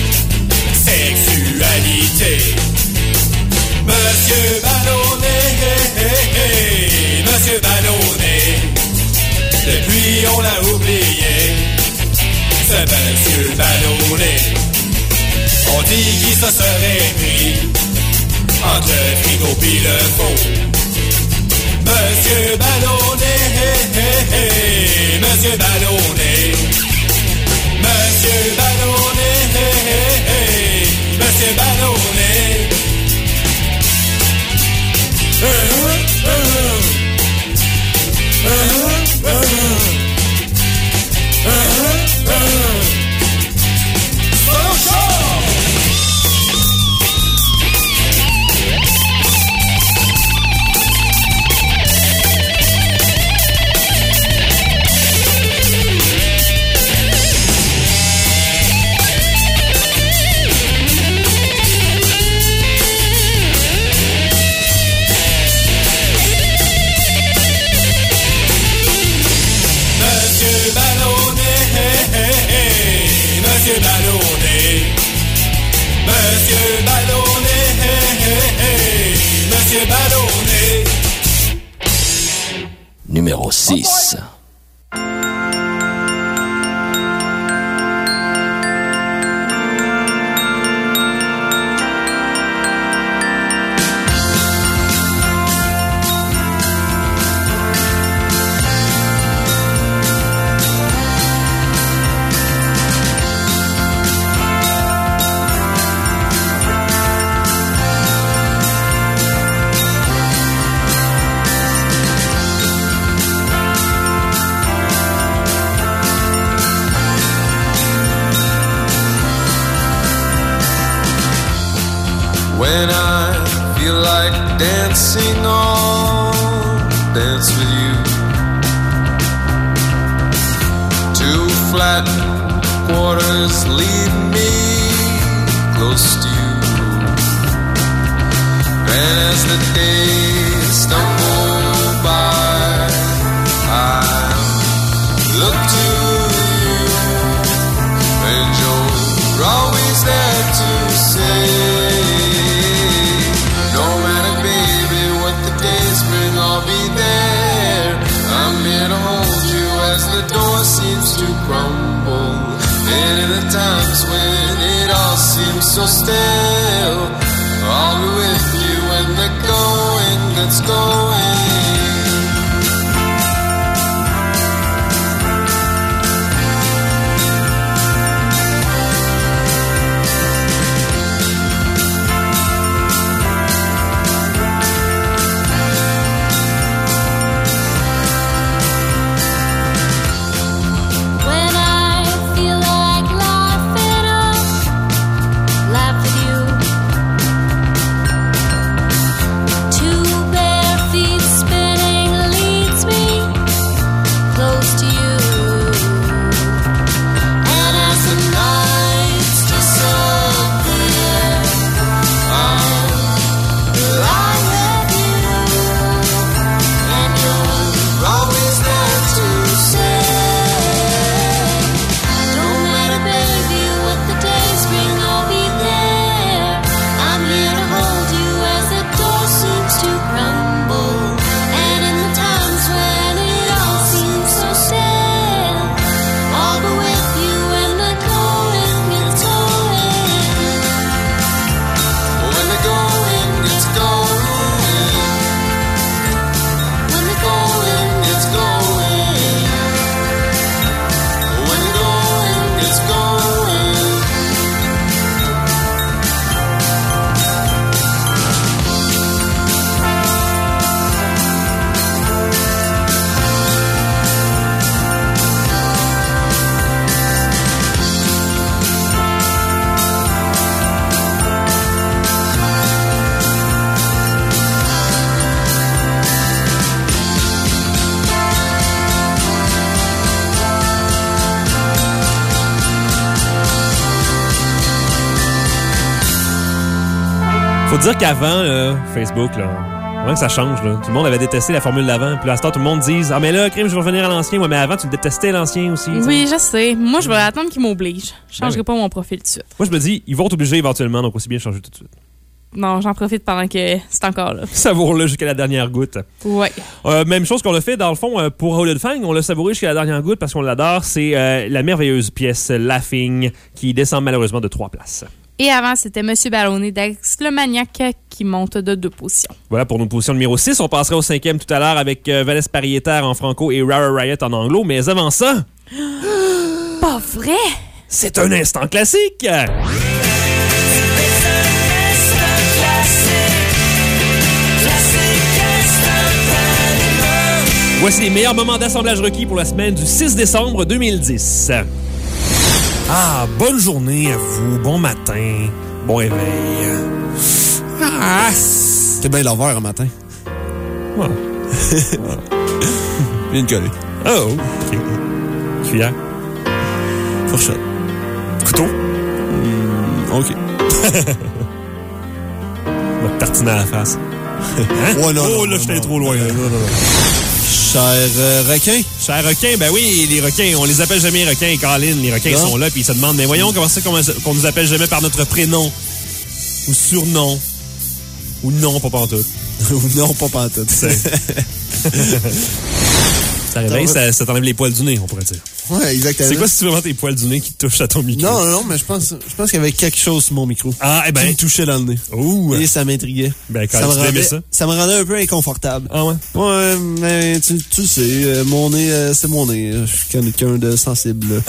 sexualité. Monsieur Ballonné, Monsieur Ballonné, depuis on l'a oublié, ce Monsieur Ballonné. On dit qu'il se serait pris entre le frigo pis le faux. Monsieur Ballonné, Monsieur Ballonné, Monsieur Ballonné, Monsieur Ballonné. numéro 6. When I feel like dancing on, dance with you. Two flat quarters leave me close to you. And as the days stumble by, I look to you, and you're always there to say, I'll be there. I'm here to hold you as the door seems to crumble. And in the times when it all seems so still, I'll be with you when the going gets going. Faut dire qu'avant, là, Facebook, là, vraiment que ça change. Là. Tout le monde avait détesté la formule d'avant. Puis là, à ce temps, tout le monde dise « Ah, mais là, crime, je vais revenir à l'ancien. » Ouais, mais avant, tu détestais l'ancien aussi. Oui, t'sais. Je sais. Moi, je vais attendre qu'ils m'obligent. Je changerai pas mon profil tout de suite. Moi, je me dis, ils vont t'obliger éventuellement, donc aussi bien changer tout de suite. Non, j'en profite pendant que c'est encore là. Savoure-le jusqu'à la dernière goutte. Ouais. Même chose qu'on l'a fait, dans le fond, pour Howled Fang. On l'a savouré jusqu'à la dernière goutte parce qu'on l'adore. C'est la merveilleuse pièce Laughing qui descend malheureusement de 3 places. Et avant, c'était Monsieur Ballonné d'Ax le Maniac qui monte de 2 positions. Voilà pour nos positions numéro 6. On passerait au 5e tout à l'heure avec Valès Pariétaire en franco et Rara Riot en anglo. Mais avant ça... Pas vrai! C'est un instant classique! Voici les meilleurs moments d'assemblage requis pour la semaine du 6 décembre 2010. Ah, bonne journée à vous, bon matin, bon réveil. Ah, c'est bien l'envers un matin. Ouais. Bien de coller. Oh, ok. Cuillère. Fourchette. Couteau. Ok. Va te tartiner à la face. Hein? Ouais, non, oh, non, là, j'étais non, trop loin. Non. Cher requin. Cher requin, ben oui, les requins, on les appelle jamais requins, Colin. Les requins sont là, puis ils se demandent, mais voyons, comment c'est qu'on nous appelle jamais par notre prénom? Ou surnom? Ou non, pas pantoute. Ou non, pas pantoute. Ça réveille, ça t'enlève les poils du nez, on pourrait dire. Ouais, exactement. C'est quoi si tu vraiment tes poils du nez qui touchent à ton micro? Non, mais je pense qu'il y avait quelque chose sur mon micro. Ah, eh ben. Qui me touchait dans le nez. Ouh. Et ça m'intriguait. Ben, quand tu aimais ça. Ça me rendait un peu inconfortable. Ah ouais? Ouais, mais tu sais, mon nez, c'est mon nez. Je suis quelqu'un de sensible.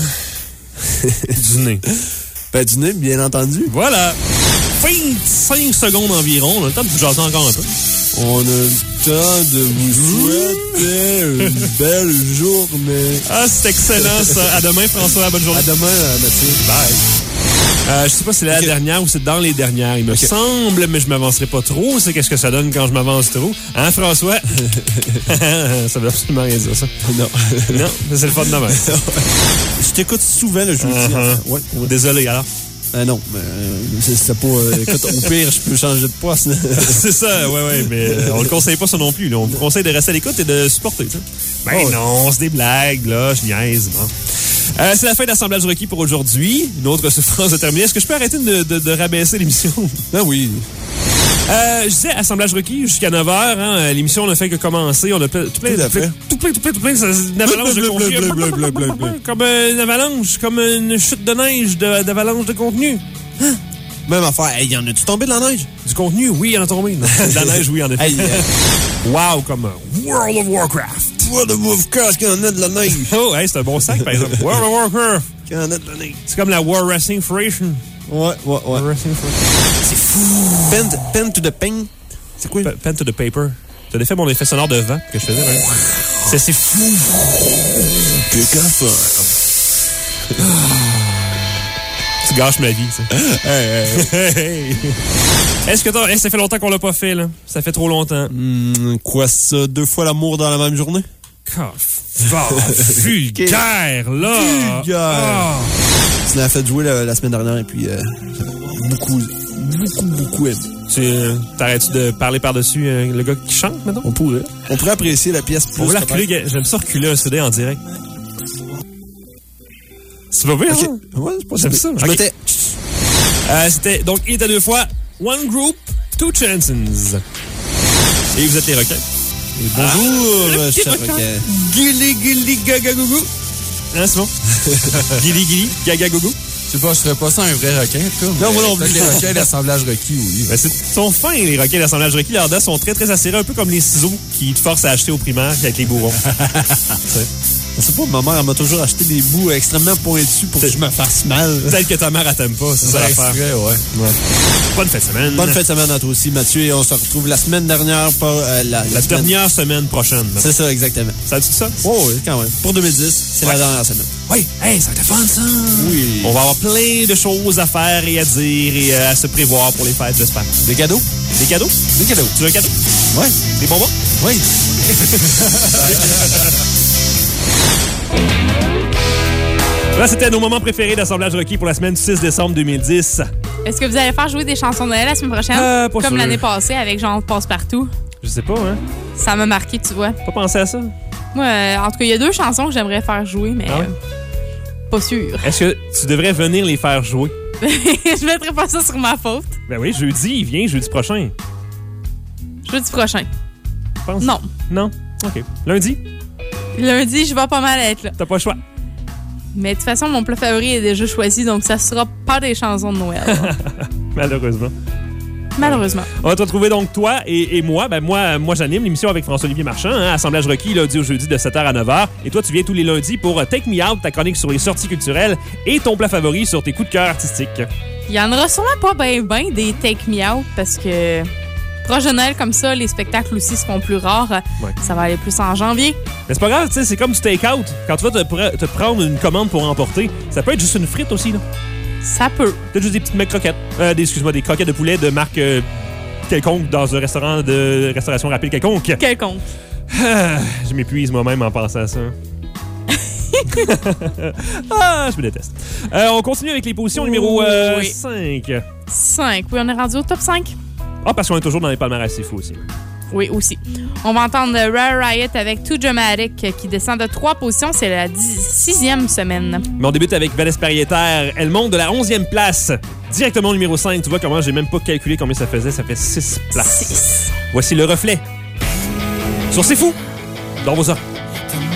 Du nez. Ben, du nez, bien entendu. Voilà. 25 secondes environ. On a le temps de vous jaser encore un peu. On a le temps de vous souhaiter une belle journée. Ah, c'est excellent, ça. À demain, François. Bonne journée. À demain, Mathieu. Bye. Je sais pas si c'est la dernière ou c'est dans les dernières. Il me semble, mais je m'avancerai pas trop. C'est qu'est-ce que ça donne quand je m'avance trop. Hein, François? Ça veut absolument rien dire, ça. Non. Non, c'est le fun de demain. Je t'écoute souvent le jeudi. Ouais. Désolé, alors. Non, mais c'est pas... écoute, au pire, je peux changer de poste. C'est ça, ouais, mais on le conseille pas ça non plus. Là. On vous conseille de rester à l'écoute et de supporter. T'sais. Ben non, c'est des blagues, là, je niaise. Bon. C'est la fin de l'assemblage requis pour aujourd'hui. Une autre souffrance de terminer. Est-ce que je peux arrêter de rabaisser l'émission? Ben oui. Je disais, assemblage requis jusqu'à 9h. Hein, l'émission n'a fait que commencer. On a tout plein d'avalanches de contenu. Comme une avalanche, comme une chute de neige d'avalanche de contenu. Hein? Même affaire. Hey, y en a-tu tombé de la neige? Du contenu, oui, il y en a tombé. De la neige, oui, en effet. Hey, wow, comme World of Warcraft. World of Warcraft, qu'il y en a de la neige. Oh, hey, c'est un bon sac, par exemple. World of Warcraft. Qu'il y en a de la neige. C'est comme la War Wrestling Federation. Ouais. C'est fou. Pen to the pen. C'est quoi? Pen to the paper. T'as fait mon effet sonore de vent que je faisais, ouais. C'est fou. Que café. Tu gâches ma vie, ça. Hey. Est-ce que ça fait longtemps qu'on l'a pas fait, là? Ça fait trop longtemps. Quoi ça? 2 fois l'amour dans la même journée? Vulgaire, là! Vulgaire! Tu l'as fait jouer la semaine dernière et puis beaucoup aimé. T'arrêtes-tu de parler par-dessus le gars qui chante, maintenant? On pourrait apprécier la pièce plus. On va reculer, j'aime ça reculer un CD en direct. C'est pas bien, hein? Ouais, c'est pas j'aime ça. Je m'étais... C'était, donc, il était 2 fois One Group, Two Chances. Et vous êtes les requins. Et bonjour, cher requin. Gili, gaga, gougou. Hein, c'est bon? Gili, gaga, gougou. Je sais pas, je ferais pas ça un vrai requin, en tout cas. Non, moi non plus. Les requins d'assemblage requis, oui. Ben, sont fins, les requins d'assemblage requis. Leurs dents sont très, très acérées, un peu comme les ciseaux qui te forcent à acheter au primaire avec les bourrons. Je sais pas, ma mère, elle m'a toujours acheté des bouts extrêmement pointus pour que je me fasse mal. Peut-être que ta mère, elle t'aime pas, c'est ça l'affaire. Ouais. Bonne fin de semaine. Bonne fin de semaine à toi aussi, Mathieu, et on se retrouve la semaine dernière pour la dernière semaine prochaine. C'est ça, exactement. Ça dit ça? Oh, oui, quand même. Pour 2010, c'est la dernière semaine. Oui, hey, ça va être fun, ça. Oui. On va avoir plein de choses à faire et à dire et à se prévoir pour les fêtes, j'espère. Des cadeaux? Des cadeaux? Des cadeaux. Tu veux un cadeau? Oui. Des bonbons? Oui. Là, c'était nos moments préférés d'assemblage requis pour la semaine du 6 décembre 2010. Est-ce que vous allez faire jouer des chansons de Noël la semaine prochaine? Comme l'année passée avec genre Passe-Partout. Je sais pas, hein. Ça m'a marqué, tu vois. Pas pensé à ça? Moi, en tout cas, il y a 2 chansons que j'aimerais faire jouer, mais pas sûr. Est-ce que tu devrais venir les faire jouer? Je mettrai pas ça sur ma faute. Ben oui, jeudi, il vient, jeudi prochain. Jeudi prochain. Pense? Non. Non? OK. Lundi? Lundi, je vais pas mal être là. T'as pas le choix. Mais de toute façon, mon plat favori est déjà choisi, donc ça sera pas des chansons de Noël. Malheureusement. Malheureusement. On va te retrouver donc toi et moi. Ben moi j'anime l'émission avec François-Olivier Marchand, hein, Assemblage requis, lundi au jeudi de 7h à 9h. Et toi, tu viens tous les lundis pour Take Me Out, ta chronique sur les sorties culturelles et ton plat favori sur tes coups de cœur artistiques. Il y en aura sûrement pas ben des Take Me Out parce que proche de Noël comme ça, les spectacles aussi seront plus rares. Ouais. Ça va aller plus en janvier. Mais c'est pas grave, tu sais, c'est comme du take-out. Quand tu vas te prendre une commande pour emporter, ça peut être juste une frite aussi, là. Ça peut. Peut-être juste des petites croquettes. Des croquettes de poulet de marque quelconque dans un restaurant de restauration rapide quelconque. Quelconque. Je m'épuise moi-même en pensant à ça. Je me déteste. On continue avec les positions numéro 5. 5. Oui, on est rendu au top 5. Ah, parce qu'on est toujours dans les palmarès, c'est fou aussi. Oui, aussi. On va entendre Rare Riot avec Too Dramatic qui descend de 3 positions. C'est la 6e semaine. Mais on débute avec Valès Pariétaire. Elle monte de la 11e place directement au numéro 5. Tu vois comment j'ai même pas calculé combien ça faisait. Ça fait 6 places. 6. Voici Le Reflet. Sur C'est fou. Dans vos oreilles.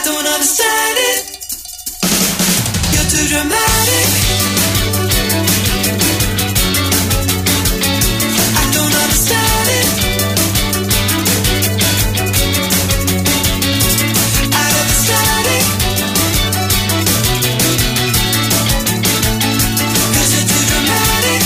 don't understand it. You're too dramatic. I don't understand it. Out of the static. 'Cause you're too dramatic.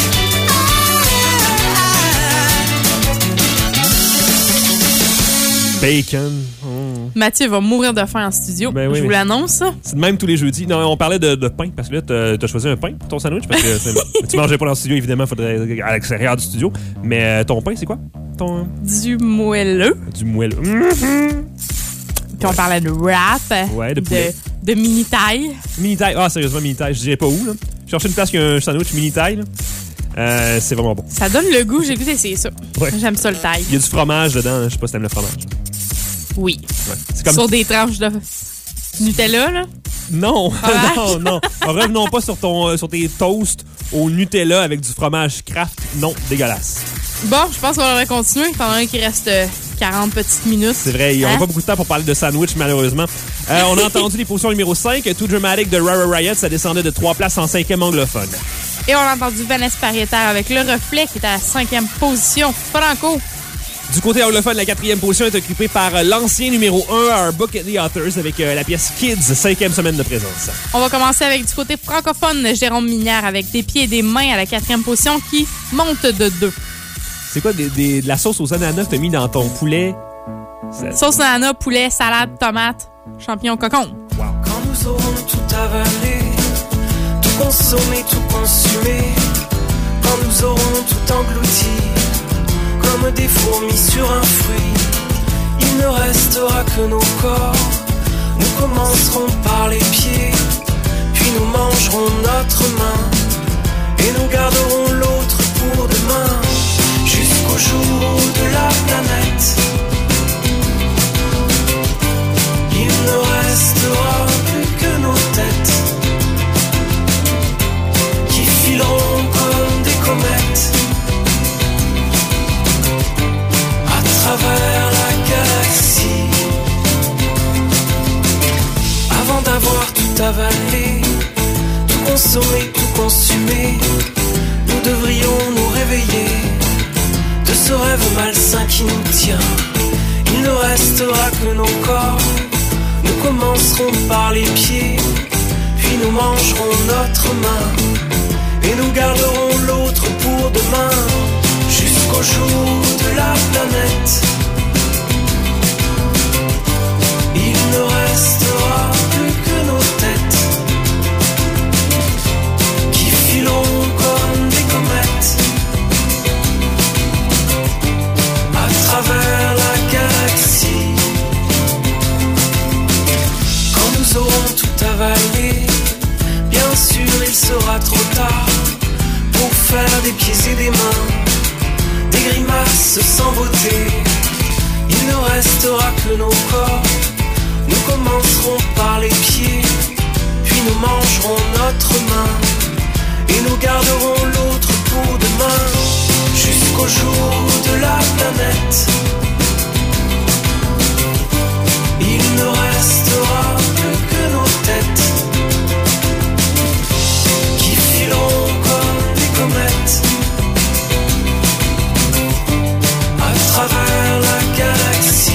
Bacon. Mathieu va mourir de faim en studio. Ben oui, je vous mais- l'annonce. C'est de même tous les jeudis. Non, on parlait de pain, parce que là, t'as choisi un pain pour ton sandwich, parce que tu mangeais pas dans le studio, évidemment, il faudrait à l'extérieur du studio. Mais ton pain, c'est quoi? Du moelleux. Du moelleux. Puis on parlait de wrap. Ouais, de poulet. de mini-taille. Mini-taille. Ah, sérieusement, mini-taille. Je dirais pas où, là. Je cherchais une place qui a un sandwich mini-taille, là. C'est vraiment bon. Ça donne le goût, j'ai goûté, c'est ça. Ouais. J'aime ça le taille. Il y a du fromage dedans, je sais pas si t'aimes le fromage. Oui. Ouais. C'est comme... Sur des tranches de Nutella, là. Non, Fromage. non. Revenons pas sur tes toasts au Nutella avec du fromage Kraft. Non, dégueulasse. Bon, je pense qu'on va continuer, étant donné qu'il reste 40 petites minutes. C'est vrai, on n'a Hein? pas beaucoup de temps pour parler de sandwich, malheureusement. On a entendu les positions numéro 5, Too Dramatic de Rara Riot, ça descendait de 3 places en 5e anglophone. Et on a entendu Vanessa Parietère avec Le Reflet, qui est à la 5e position. Franco. Du côté anglophone, la 4e position est occupée par l'ancien numéro 1, Our Book at the Authors, avec la pièce Kids, 5e semaine de présence. On va commencer avec du côté francophone, Jérôme Minière avec Des pieds et des mains à la 4e position qui monte de 2. C'est quoi, de la sauce aux ananas que t'as mis dans ton poulet? Sauce ananas, poulet, salade, tomate, champignons, cocon. Quand nous aurons tout avalé, tout consommé, tout consumé, quand nous aurons tout englouti, comme des fourmis sur un fruit, il ne restera que nos corps. Nous commencerons par les pieds, puis nous mangerons notre main, et nous garderons l'autre pour demain, jusqu'au jour de la planète. Il ne restera plus que nos têtes, qui fileront comme des comètes à travers la galaxie. Avant d'avoir tout avalé, tout consommé, tout consumé, nous devrions nous réveiller de ce rêve malsain qui nous tient. Il ne restera que nos corps. Nous commencerons par les pieds, puis nous mangerons notre main, et nous garderons l'autre pour demain, jusqu'au jour de la planète. Il ne restera plus que nos têtes, qui fileront comme des comètes à travers la galaxie. Quand nous aurons tout avalé, bien sûr il sera trop tard pour faire des pieds et des mains, des grimaces sans beauté. Il ne restera que nos corps. Nous commencerons par les pieds, puis nous mangerons notre main, et nous garderons l'autre pour demain, jusqu'au jour de la planète. Il ne restera plus que nos têtes, qui fileront comme des comètes à travers la galaxie.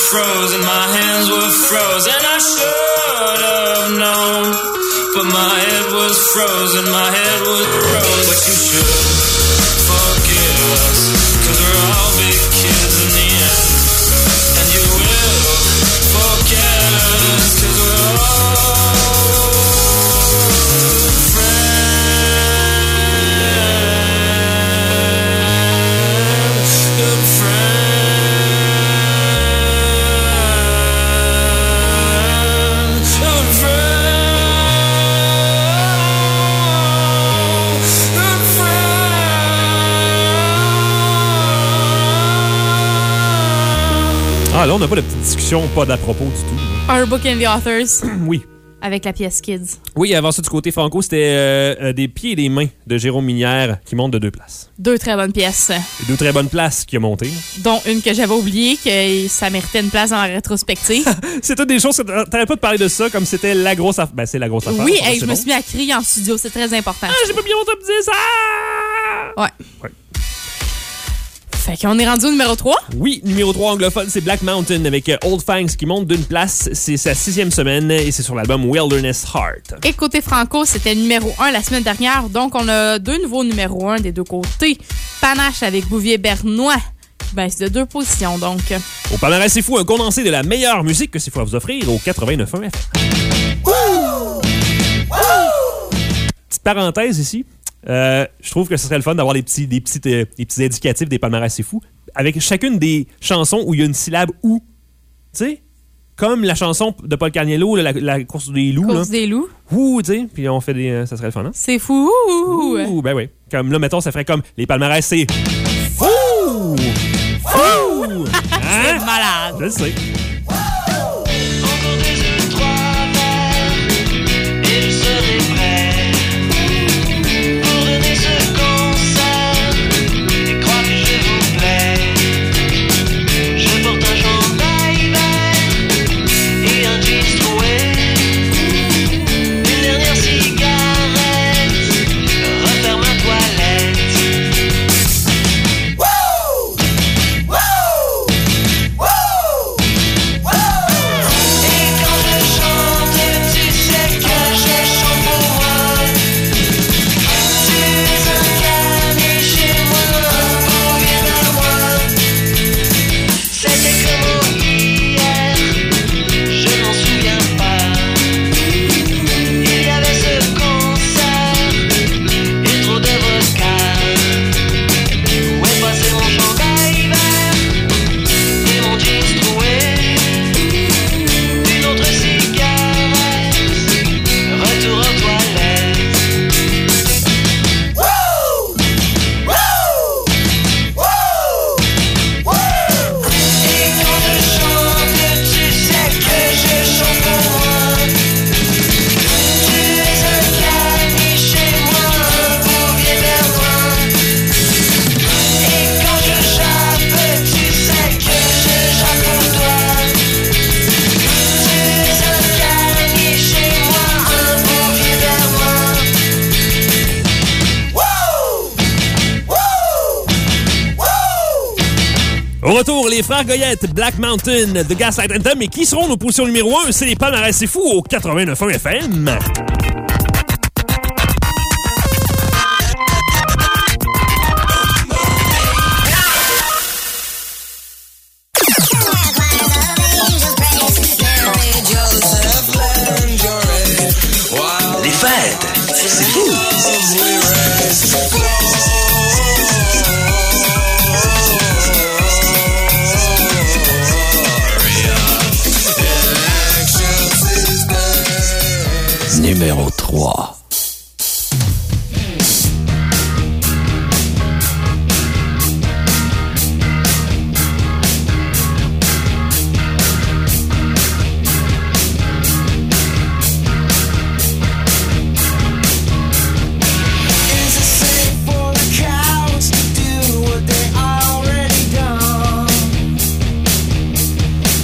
frozen, my hands were frozen. I should have known, but my head was frozen, my head was frozen. But you should forgive us, 'cause we're all big kids in the end. And you will forget us, 'cause we're all friends, good friends, good friends, good friends. Ah, là, on n'a pas de petite discussion, pas d'à propos du tout. Our Book and the Authors. Oui. Avec la pièce Kids. Oui, avant ça, du côté franco, c'était des pieds et des mains de Jérôme Minière qui montent de 2 places. 2 très bonnes pièces. Et 2 très bonnes places qui ont monté. Dont une que j'avais oubliée, que ça méritait une place dans la rétrospective. C'est toutes des choses que t'arrêtes pas de parler de ça comme c'était la grosse affaire. Ben, c'est la grosse affaire. Oui, hey, je me suis mis à crier en studio, c'est très important. Ah, j'ai pas bien mon top 10! Ah! Ouais. Ouais. Fait qu'on est rendu au numéro 3. Oui, numéro 3 anglophone, c'est Black Mountain avec Old Fangs qui monte d'une place. C'est sa 6e semaine et c'est sur l'album Wilderness Heart. Et côté franco, c'était numéro 1 la semaine dernière. Donc, on a 2 nouveaux numéros 1 des deux côtés. Panache avec Bouvier-Bernois. Ben, c'est de 2 positions, donc. Au palmarès, c'est fou, un condensé de la meilleure musique que c'est fou à vous offrir au 89.1 FM. Petite parenthèse ici. Je trouve que ce serait le fun d'avoir des petits indicatifs des palmarès c'est fou avec chacune des chansons où il y a une syllabe ou. Tu sais, comme la chanson de Paul Carniello, la course des loups. Course des loups. Ouh, tu sais, puis on fait des. Ça serait le fun, hein? C'est fou! Ouh, ben oui. Comme là, mettons, ça ferait comme les palmarès c'est fou! Fou! C'est malade! Je le sais. Au retour, les frères Goyette, Black Mountain, The Gaslight Anthem, et qui seront nos positions numéro 1? C'est les palmarès c'est fou au 89.1 FM. Les fêtes, c'est fou. Numéro 3.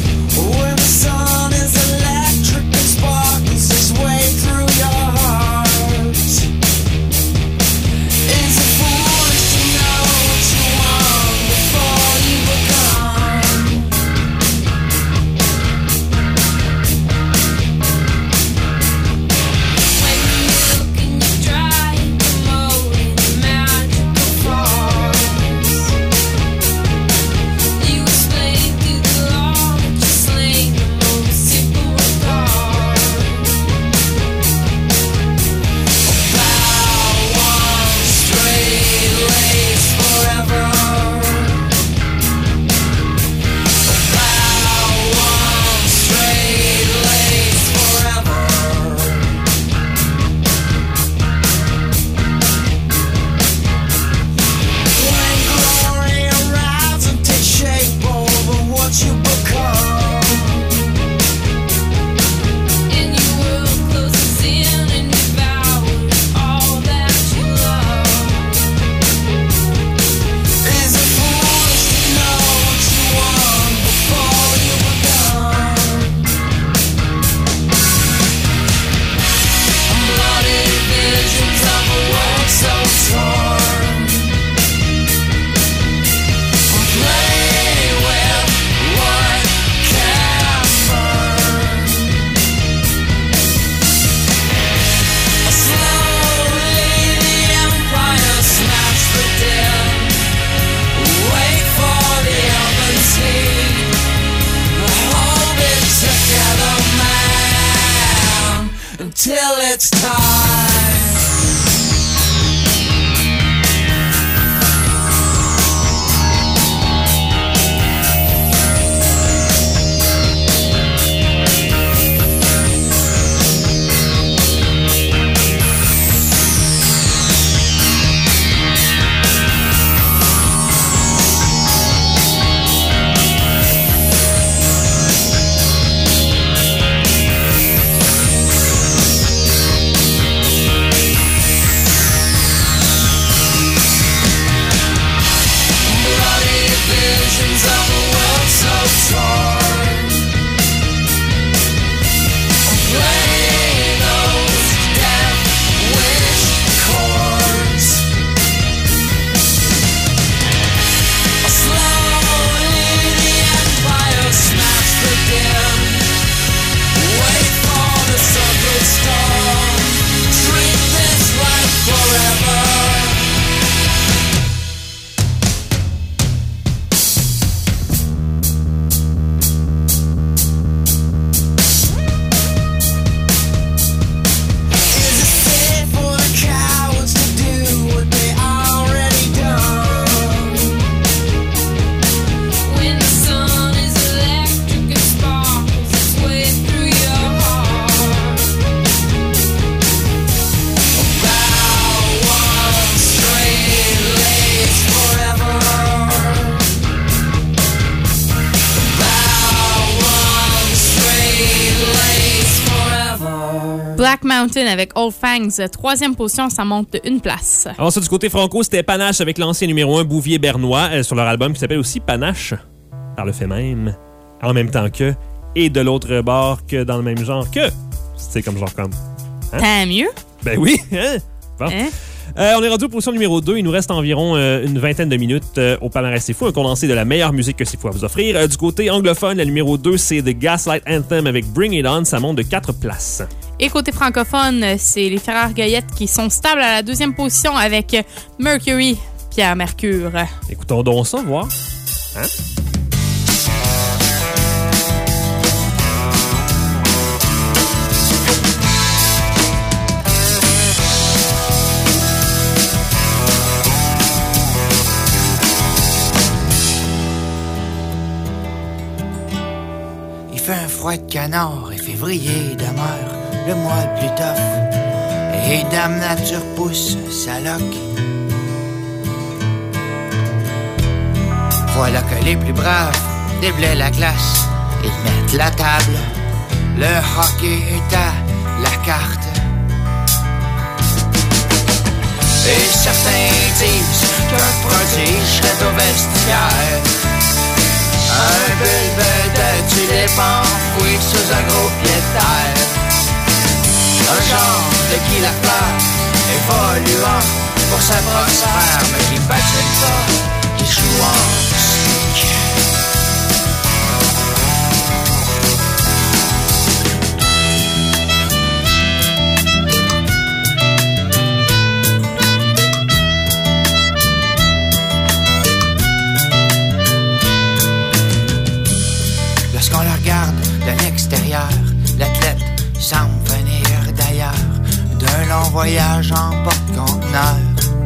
When the sun is electric and sparkles its way through your heart. it's time. Black Mountain avec Old Fangs. Troisième position, ça monte de une place. Alors ça, du côté franco, c'était Panache avec l'ancien numéro 1 Bouvier-Bernois sur leur album qui s'appelle aussi Panache, par le fait même, en même temps que, et de l'autre bord que dans le même genre que. C'est comme genre comme. Hein? Tant mieux. Ben oui, hein? Bon. Hein? On est rendu aux positions numéro 2. Il nous reste environ une vingtaine de minutes au palmarès C'est Fou, un condensé de la meilleure musique que C'est Fou à vous offrir. Du côté anglophone, la numéro 2, c'est The Gaslight Anthem avec Bring It On. Ça monte de 4 places. Et côté francophone, c'est les Frères Goyette qui sont stables à la deuxième position avec Mercury, Pierre Mercure. Écoutons donc ça, voir. Hein? Il fait un froid de canard et février demeure le mois le plus tough. Et Dame Nature pousse sa loque. Voilà que les plus braves déblaient la glace. Ils mettent la table. Le hockey est à la carte. Et certains disent qu'un prodige serait au vestiaire. Un bulbe de tulipe enfoui sous un gros pied de terre. Un genre de qui la fleur évoluant pour sa prospère, mais qui patine pas, qui joue en sneak. Lorsqu'on la regarde de l'extérieur, l'athlète semble venir d'ailleurs, d'un long voyage en porte-conteneur.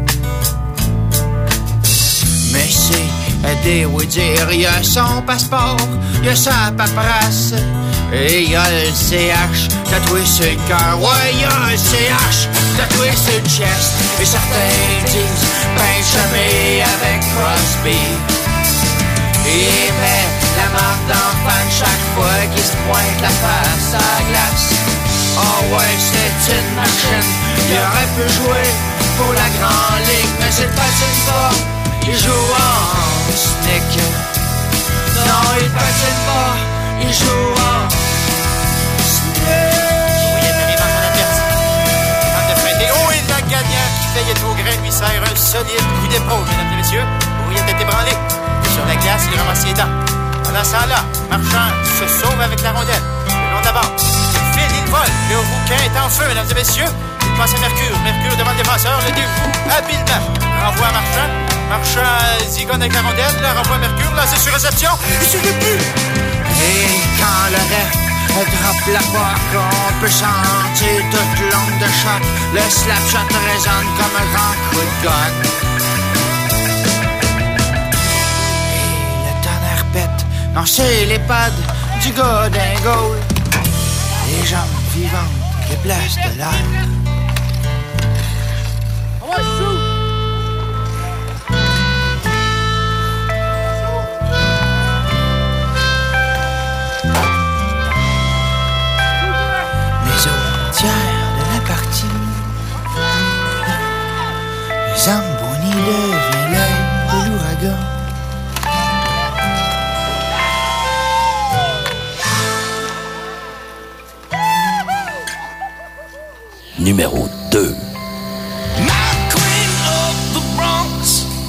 Mais c'est des oui-dire, il y a son passeport, il y a sa paperasse, et il y a le CH tatoué sur le cœur. Ouais, il y a le CH tatoué sur le chest. Et certains disent, ben jamais avec Crosby. Il met la marque d'enfant chaque fois qu'il se pointe la face à la glace. Oh ouais, c'est une machine. Il aurait pu jouer pour la grande ligue, mais c'est patine pas. Il joue en sneak. Non, il patine pas. Il joue en sneak. Oh, et la gagnante qui veillait au grain lui serre un solide coup d'épaule, mesdames et messieurs. Oui, il était ébranlé. Sur la glace, il ramasse les dents. Pendant ce temps-là, Marchand se sauve avec la rondelle. Le long de la barre. Il file, il vole. Le rouquin est en feu, mesdames et messieurs. Il passe à Mercure. Mercure devant le défenseur. Le dévoue habilement. Renvoie à Marchand. Marchand zigonne avec la rondelle. Le renvoie à Mercure. Là, c'est sur réception. Et sur le but. Et quand le ref Drop la barre qu'on peut sentir toute l'onde de choc. Le slapshot résonne comme un grand coup de gun. Et le tonnerre pète. Non, c'est les pads du gars d'un goal. Les jambes vivantes qui placent de l'air. De la partie, les Zamboni deviennent l'œil de l'ouragan. Numéro 2. My queen of the Bronx,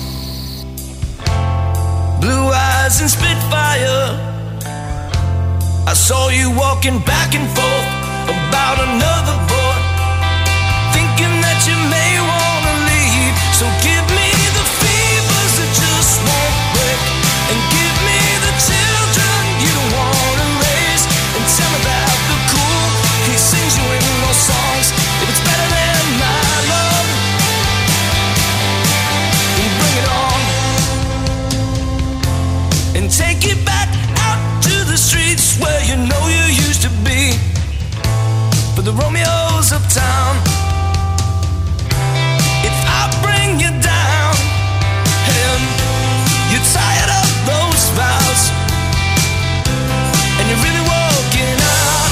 blue eyes and spitfire. I saw you walking back and forth about another boy, thinking that you may wanna leave. So give me the fevers that just won't break, and give me the children you don't wanna raise, and tell me about the cool he sings you in those songs. If it's better than my love, then bring it on, and take it back out to the streets where you know you used to be. For the Romeos of town, if I bring you down and you're tired of those vows and you're really walking out,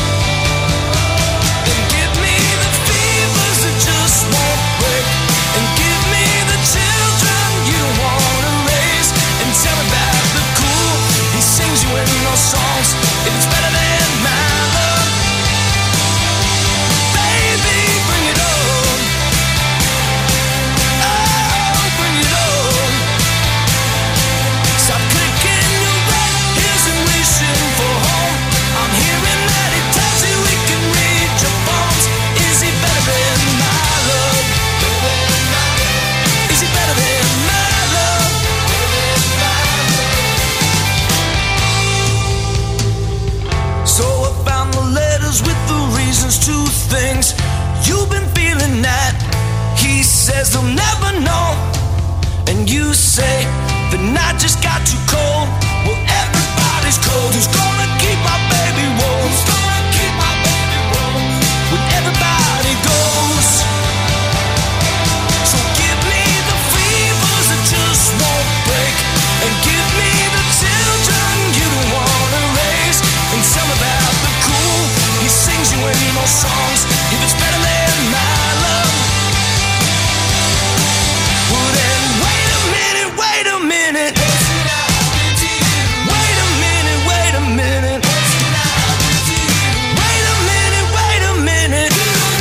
then give me the fevers that just won't break, and give me the children you don't wanna raise, and tell me about the cool he sings you in those songs. If it's better than my love, bring it on. Oh, bring it on. Stop clicking your red heels and wishing for home. I'm hearing that he tells you he can read your palms. Is he better than my love? Is he better than my love? So I found the letters with the reasons to things you've been feeling that. He says they'll never know, and you say the night just got too cold. Well, everybody's cold. Who's gonna keep my baby warm? Who's gonna keep my baby warm when everybody goes? So give me the fevers that just won't break, and give me the children you don't wanna raise, and tell me about the cool he sings you in those songs. If it's better than my love, well then wait a minute, wait a minute. Wait a minute, wait a minute. Wait a minute, wait a minute.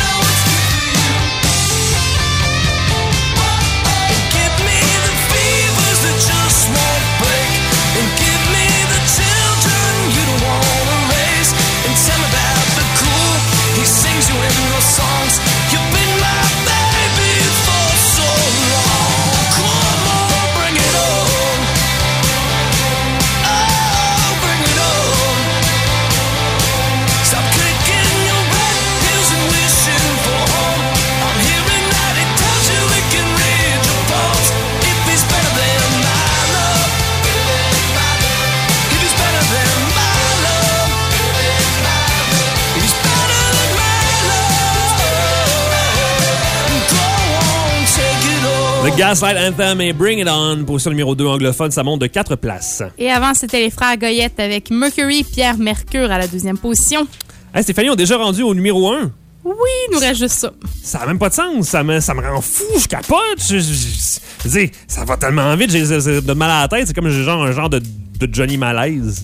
And give me the fevers that just won't break, and give me the children you don't wanna raise, and tell me about the cool he sings you in those songs. You've been my baby for so long. Come on, bring it on. Oh, bring it on. Stop clicking your red heels and wishing for home. I'm hearing that he tells you he can read your palms. If he's better than my love, if he's better than my love, if he's better than my love, go on, take it on. The Gaslight Anthem et Bring It On, position numéro 2 anglophone, ça monte de 4 places. Et avant, c'était les frères Goyette avec Mercury, Pierre Mercure à la 2e position. Hey, Stéphanie, on est déjà rendu au numéro 1. Oui, il nous reste juste ça. Ça n'a même pas de sens. Ça me rend fou. Je capote. Je veux dire, ça va tellement vite. J'ai de mal à la tête. C'est comme un genre de Johnny Malaise.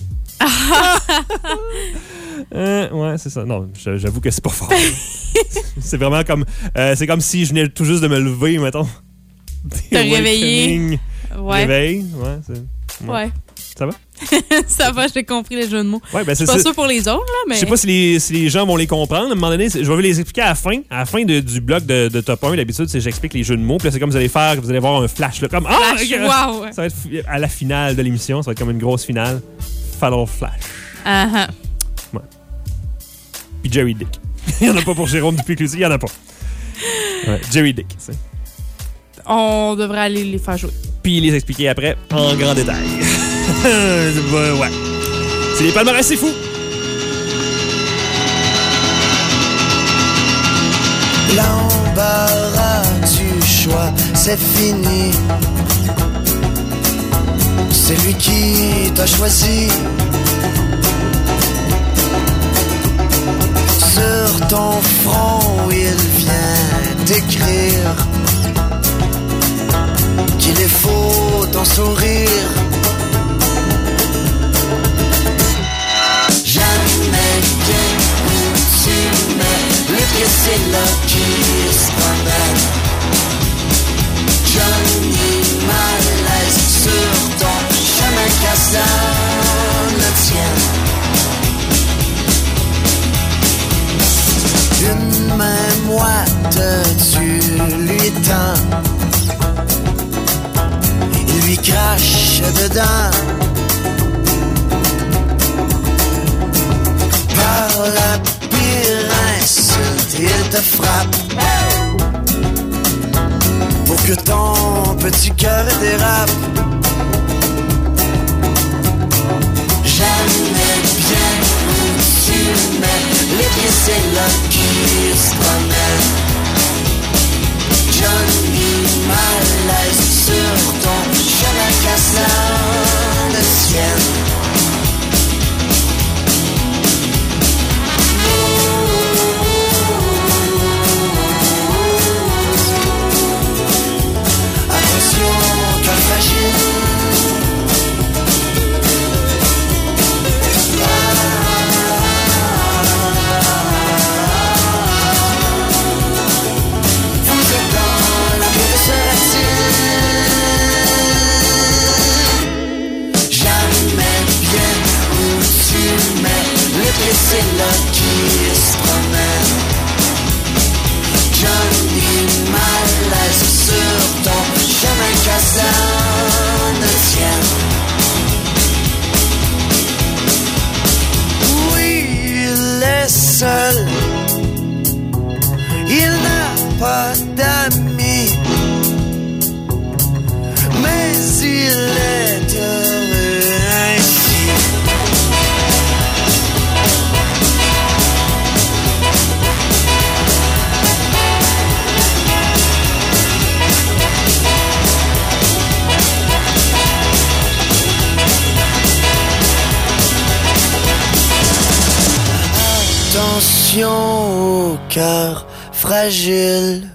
Ouais, c'est ça. Non, j'avoue que c'est pas fort. C'est vraiment comme... c'est comme si je venais tout juste de me lever, mettons. T'as réveillé. Ouais. Réveil, ouais. Ouais. Ça va? Ça va, j'ai compris les jeux de mots. Ouais, ben, je suis pas sûr pour les autres, là, mais... Je sais pas si les gens vont les comprendre. À un moment donné, je vais vous les expliquer à la fin du bloc de Top 1. D'habitude, c'est j'explique les jeux de mots. Puis là, c'est comme vous allez voir un flash. Là, comme, flash, wow! Ça va être à la finale de l'émission. Ça va être comme une grosse finale. Follow Flash. Uh-huh. Ouais. puis Jerry Dick. Il n'y en a pas pour Jérôme Dupuis-Cloutier, il n'y en a pas. Ouais, Jerry Dick, c'est. On devrait aller les faire jouer. Puis les expliquer après en grand détail. Ouais. C'est les palmarès, c'est fou. L'embarras du choix, c'est fini. C'est lui qui t'a choisi. Sur ton front, il vient d'écrire qu'il est faux ton sourire. Jamais bien où tu mets les pieds, c'est là qui se promène. Johnny malaise sur ton chemin qu'à ça ne tienne. Une main moite, tu lui tends. Il lui crache dedans. Par la pire insulte, il te frappe. Pour que ton petit cœur dérape. Jamais bien où tu mets les pieds, c'est là qui se promène. Johnny malaise sur ton chemin qu'à ça ne tienne. Attention, cœur fragile. C'est là qui se promène. Johnny malaise sur ton chemin qu'à ça ne tienne. Oui, il est seul. Il n'a pas d'amis. Mais il est heureux ainsi. Attention au cœur fragile.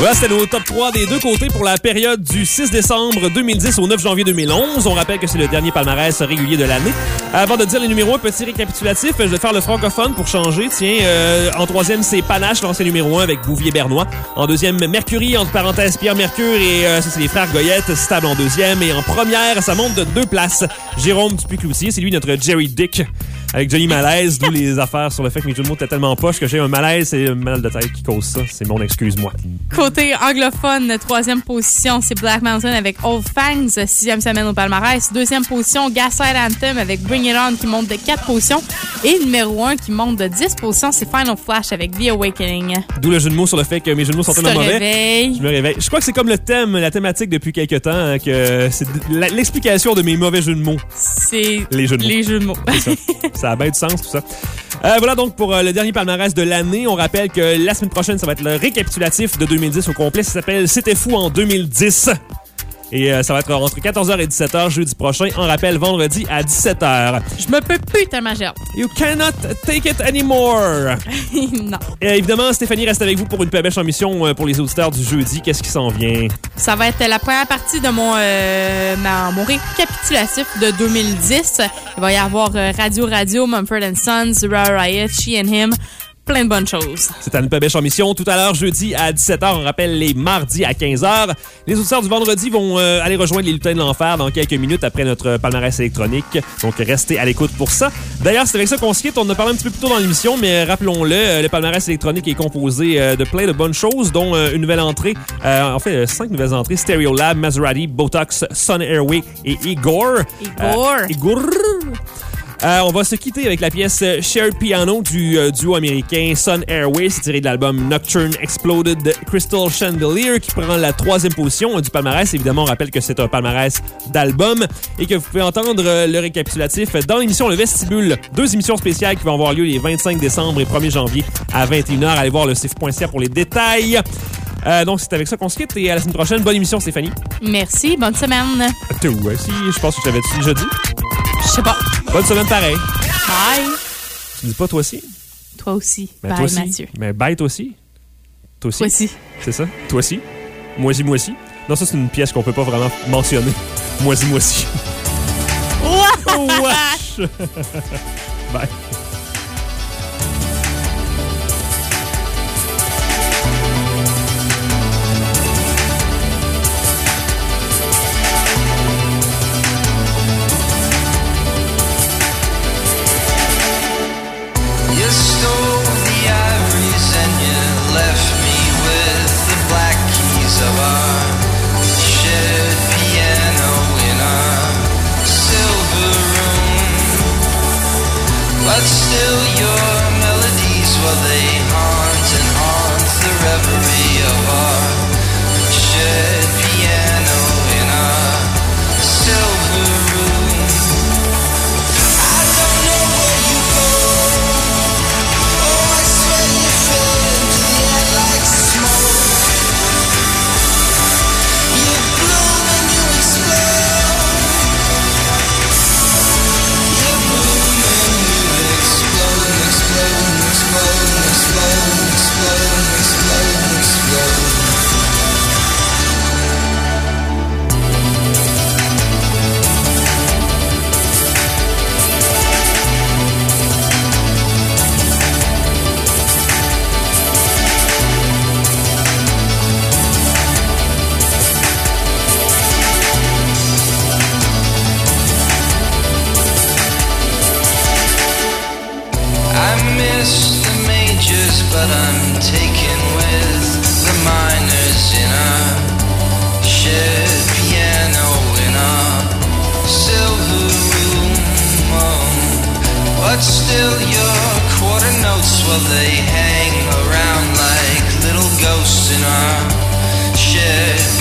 Voilà, c'était nos top 3 des deux côtés pour la période du 6 décembre 2010 au 9 janvier 2011. On rappelle que c'est le dernier palmarès régulier de l'année. Avant de dire les numéros 1, petit récapitulatif, je vais faire le francophone pour changer. Tiens, en troisième, c'est Panache, l'ancien numéro 1 avec Bouvier-Bernois. En deuxième, Mercury, entre parenthèses, Pierre Mercure et ça, c'est les frères Goyette, stable en deuxième. Et en première, ça monte de 2 places. Jérôme Dupuis-Cloutier, c'est lui notre Jerry Dick. Avec Johnny Malaise, d'où les affaires sur le fait que mes jeux de mots étaient tellement poches que j'ai un malaise, c'est un mal de tête qui cause ça. C'est mon excuse-moi. Côté anglophone, troisième position, c'est Black Mountain avec Old Fangs, 6e semaine au palmarès. Deuxième position, Gaslight Anthem avec Bring It On qui monte de 4 positions. Et numéro 1 qui monte de 10 positions, c'est Final Flash avec The Awakening. D'où le jeu de mots sur le fait que mes jeux de mots sont tellement mauvais. Réveille. Je me réveille. Je crois que c'est comme le thème, la thématique depuis quelques temps, hein, que c'est l'explication de mes mauvais jeux de mots. C'est les jeux de mots. Les jeux de mots. C'est ça. Ça a bien du sens, tout ça. Voilà donc pour le dernier palmarès de l'année. On rappelle que la semaine prochaine, ça va être le récapitulatif de 2010 au complet. Ça s'appelle C'était fou en 2010. Et ça va être entre 14h et 17h jeudi prochain. En rappel, vendredi à 17h. Je me peux plus tellement j'ai hâte. You cannot take it anymore. Non. Évidemment, Stéphanie reste avec vous pour une pêche en mission pour les auditeurs du jeudi. Qu'est-ce qui s'en vient? Ça va être la première partie de mon récapitulatif de 2010. Il va y avoir Radio, Mumford & Sons, Raw Riot, She and Him. Plein de bonnes choses. C'est à une pêche en mission tout à l'heure, jeudi à 17h. On rappelle les mardis à 15h. Les auditeurs du vendredi vont aller rejoindre les lutins de l'enfer dans quelques minutes après notre palmarès électronique. Donc, restez à l'écoute pour ça. D'ailleurs, c'est avec ça qu'on se quitte. On en a parlé un petit peu plus tôt dans l'émission, mais rappelons-le, le palmarès électronique est composé de plein de bonnes choses, dont une nouvelle entrée. En fait, 5 nouvelles entrées. Stereolab, Maserati, Botox, Sun Airway et Igor. Igor. On va se quitter avec la pièce Shared Piano du duo américain Sun Airway. C'est tiré de l'album Nocturne Exploded Crystal Chandelier qui prend la 3e position du palmarès. Évidemment, on rappelle que c'est un palmarès d'album et que vous pouvez entendre le récapitulatif dans l'émission Le Vestibule. 2 émissions spéciales qui vont avoir lieu les 25 décembre et 1er janvier à 21h. Allez voir le CIF.ca pour les détails. Donc, c'est avec ça qu'on se quitte et à la semaine prochaine. Bonne émission, Stéphanie. Merci. Bonne semaine. Ouais, si, je pense que je t'avais déjà dit. Je sais pas. Bonne semaine pareil. Bye. Tu dis pas toi aussi? Toi aussi. Ben, bye, toi aussi. Mathieu. Mais bye, toi aussi. Toi aussi. Toi aussi. C'est ça? Toi aussi. Moi aussi. Non, ça, c'est une pièce qu'on peut pas vraiment mentionner. Moi aussi. Wesh! Bye. You stole the ivories and you left me with the black keys of our shared piano in our silver room. But still your melodies, well, they haunt and haunt the reverie of our shared piano in our silver room. I don't know where you go. Oh, I swear you fell into the air like smoke. You bloom and you explode. You bloom and you explode, explode, explode, explode, explode, explode, explode. I miss the majors, but I'm taken with the minors in a shared piano in a silver room. Oh. But still your quarter notes, well, they hang around like little ghosts in our shared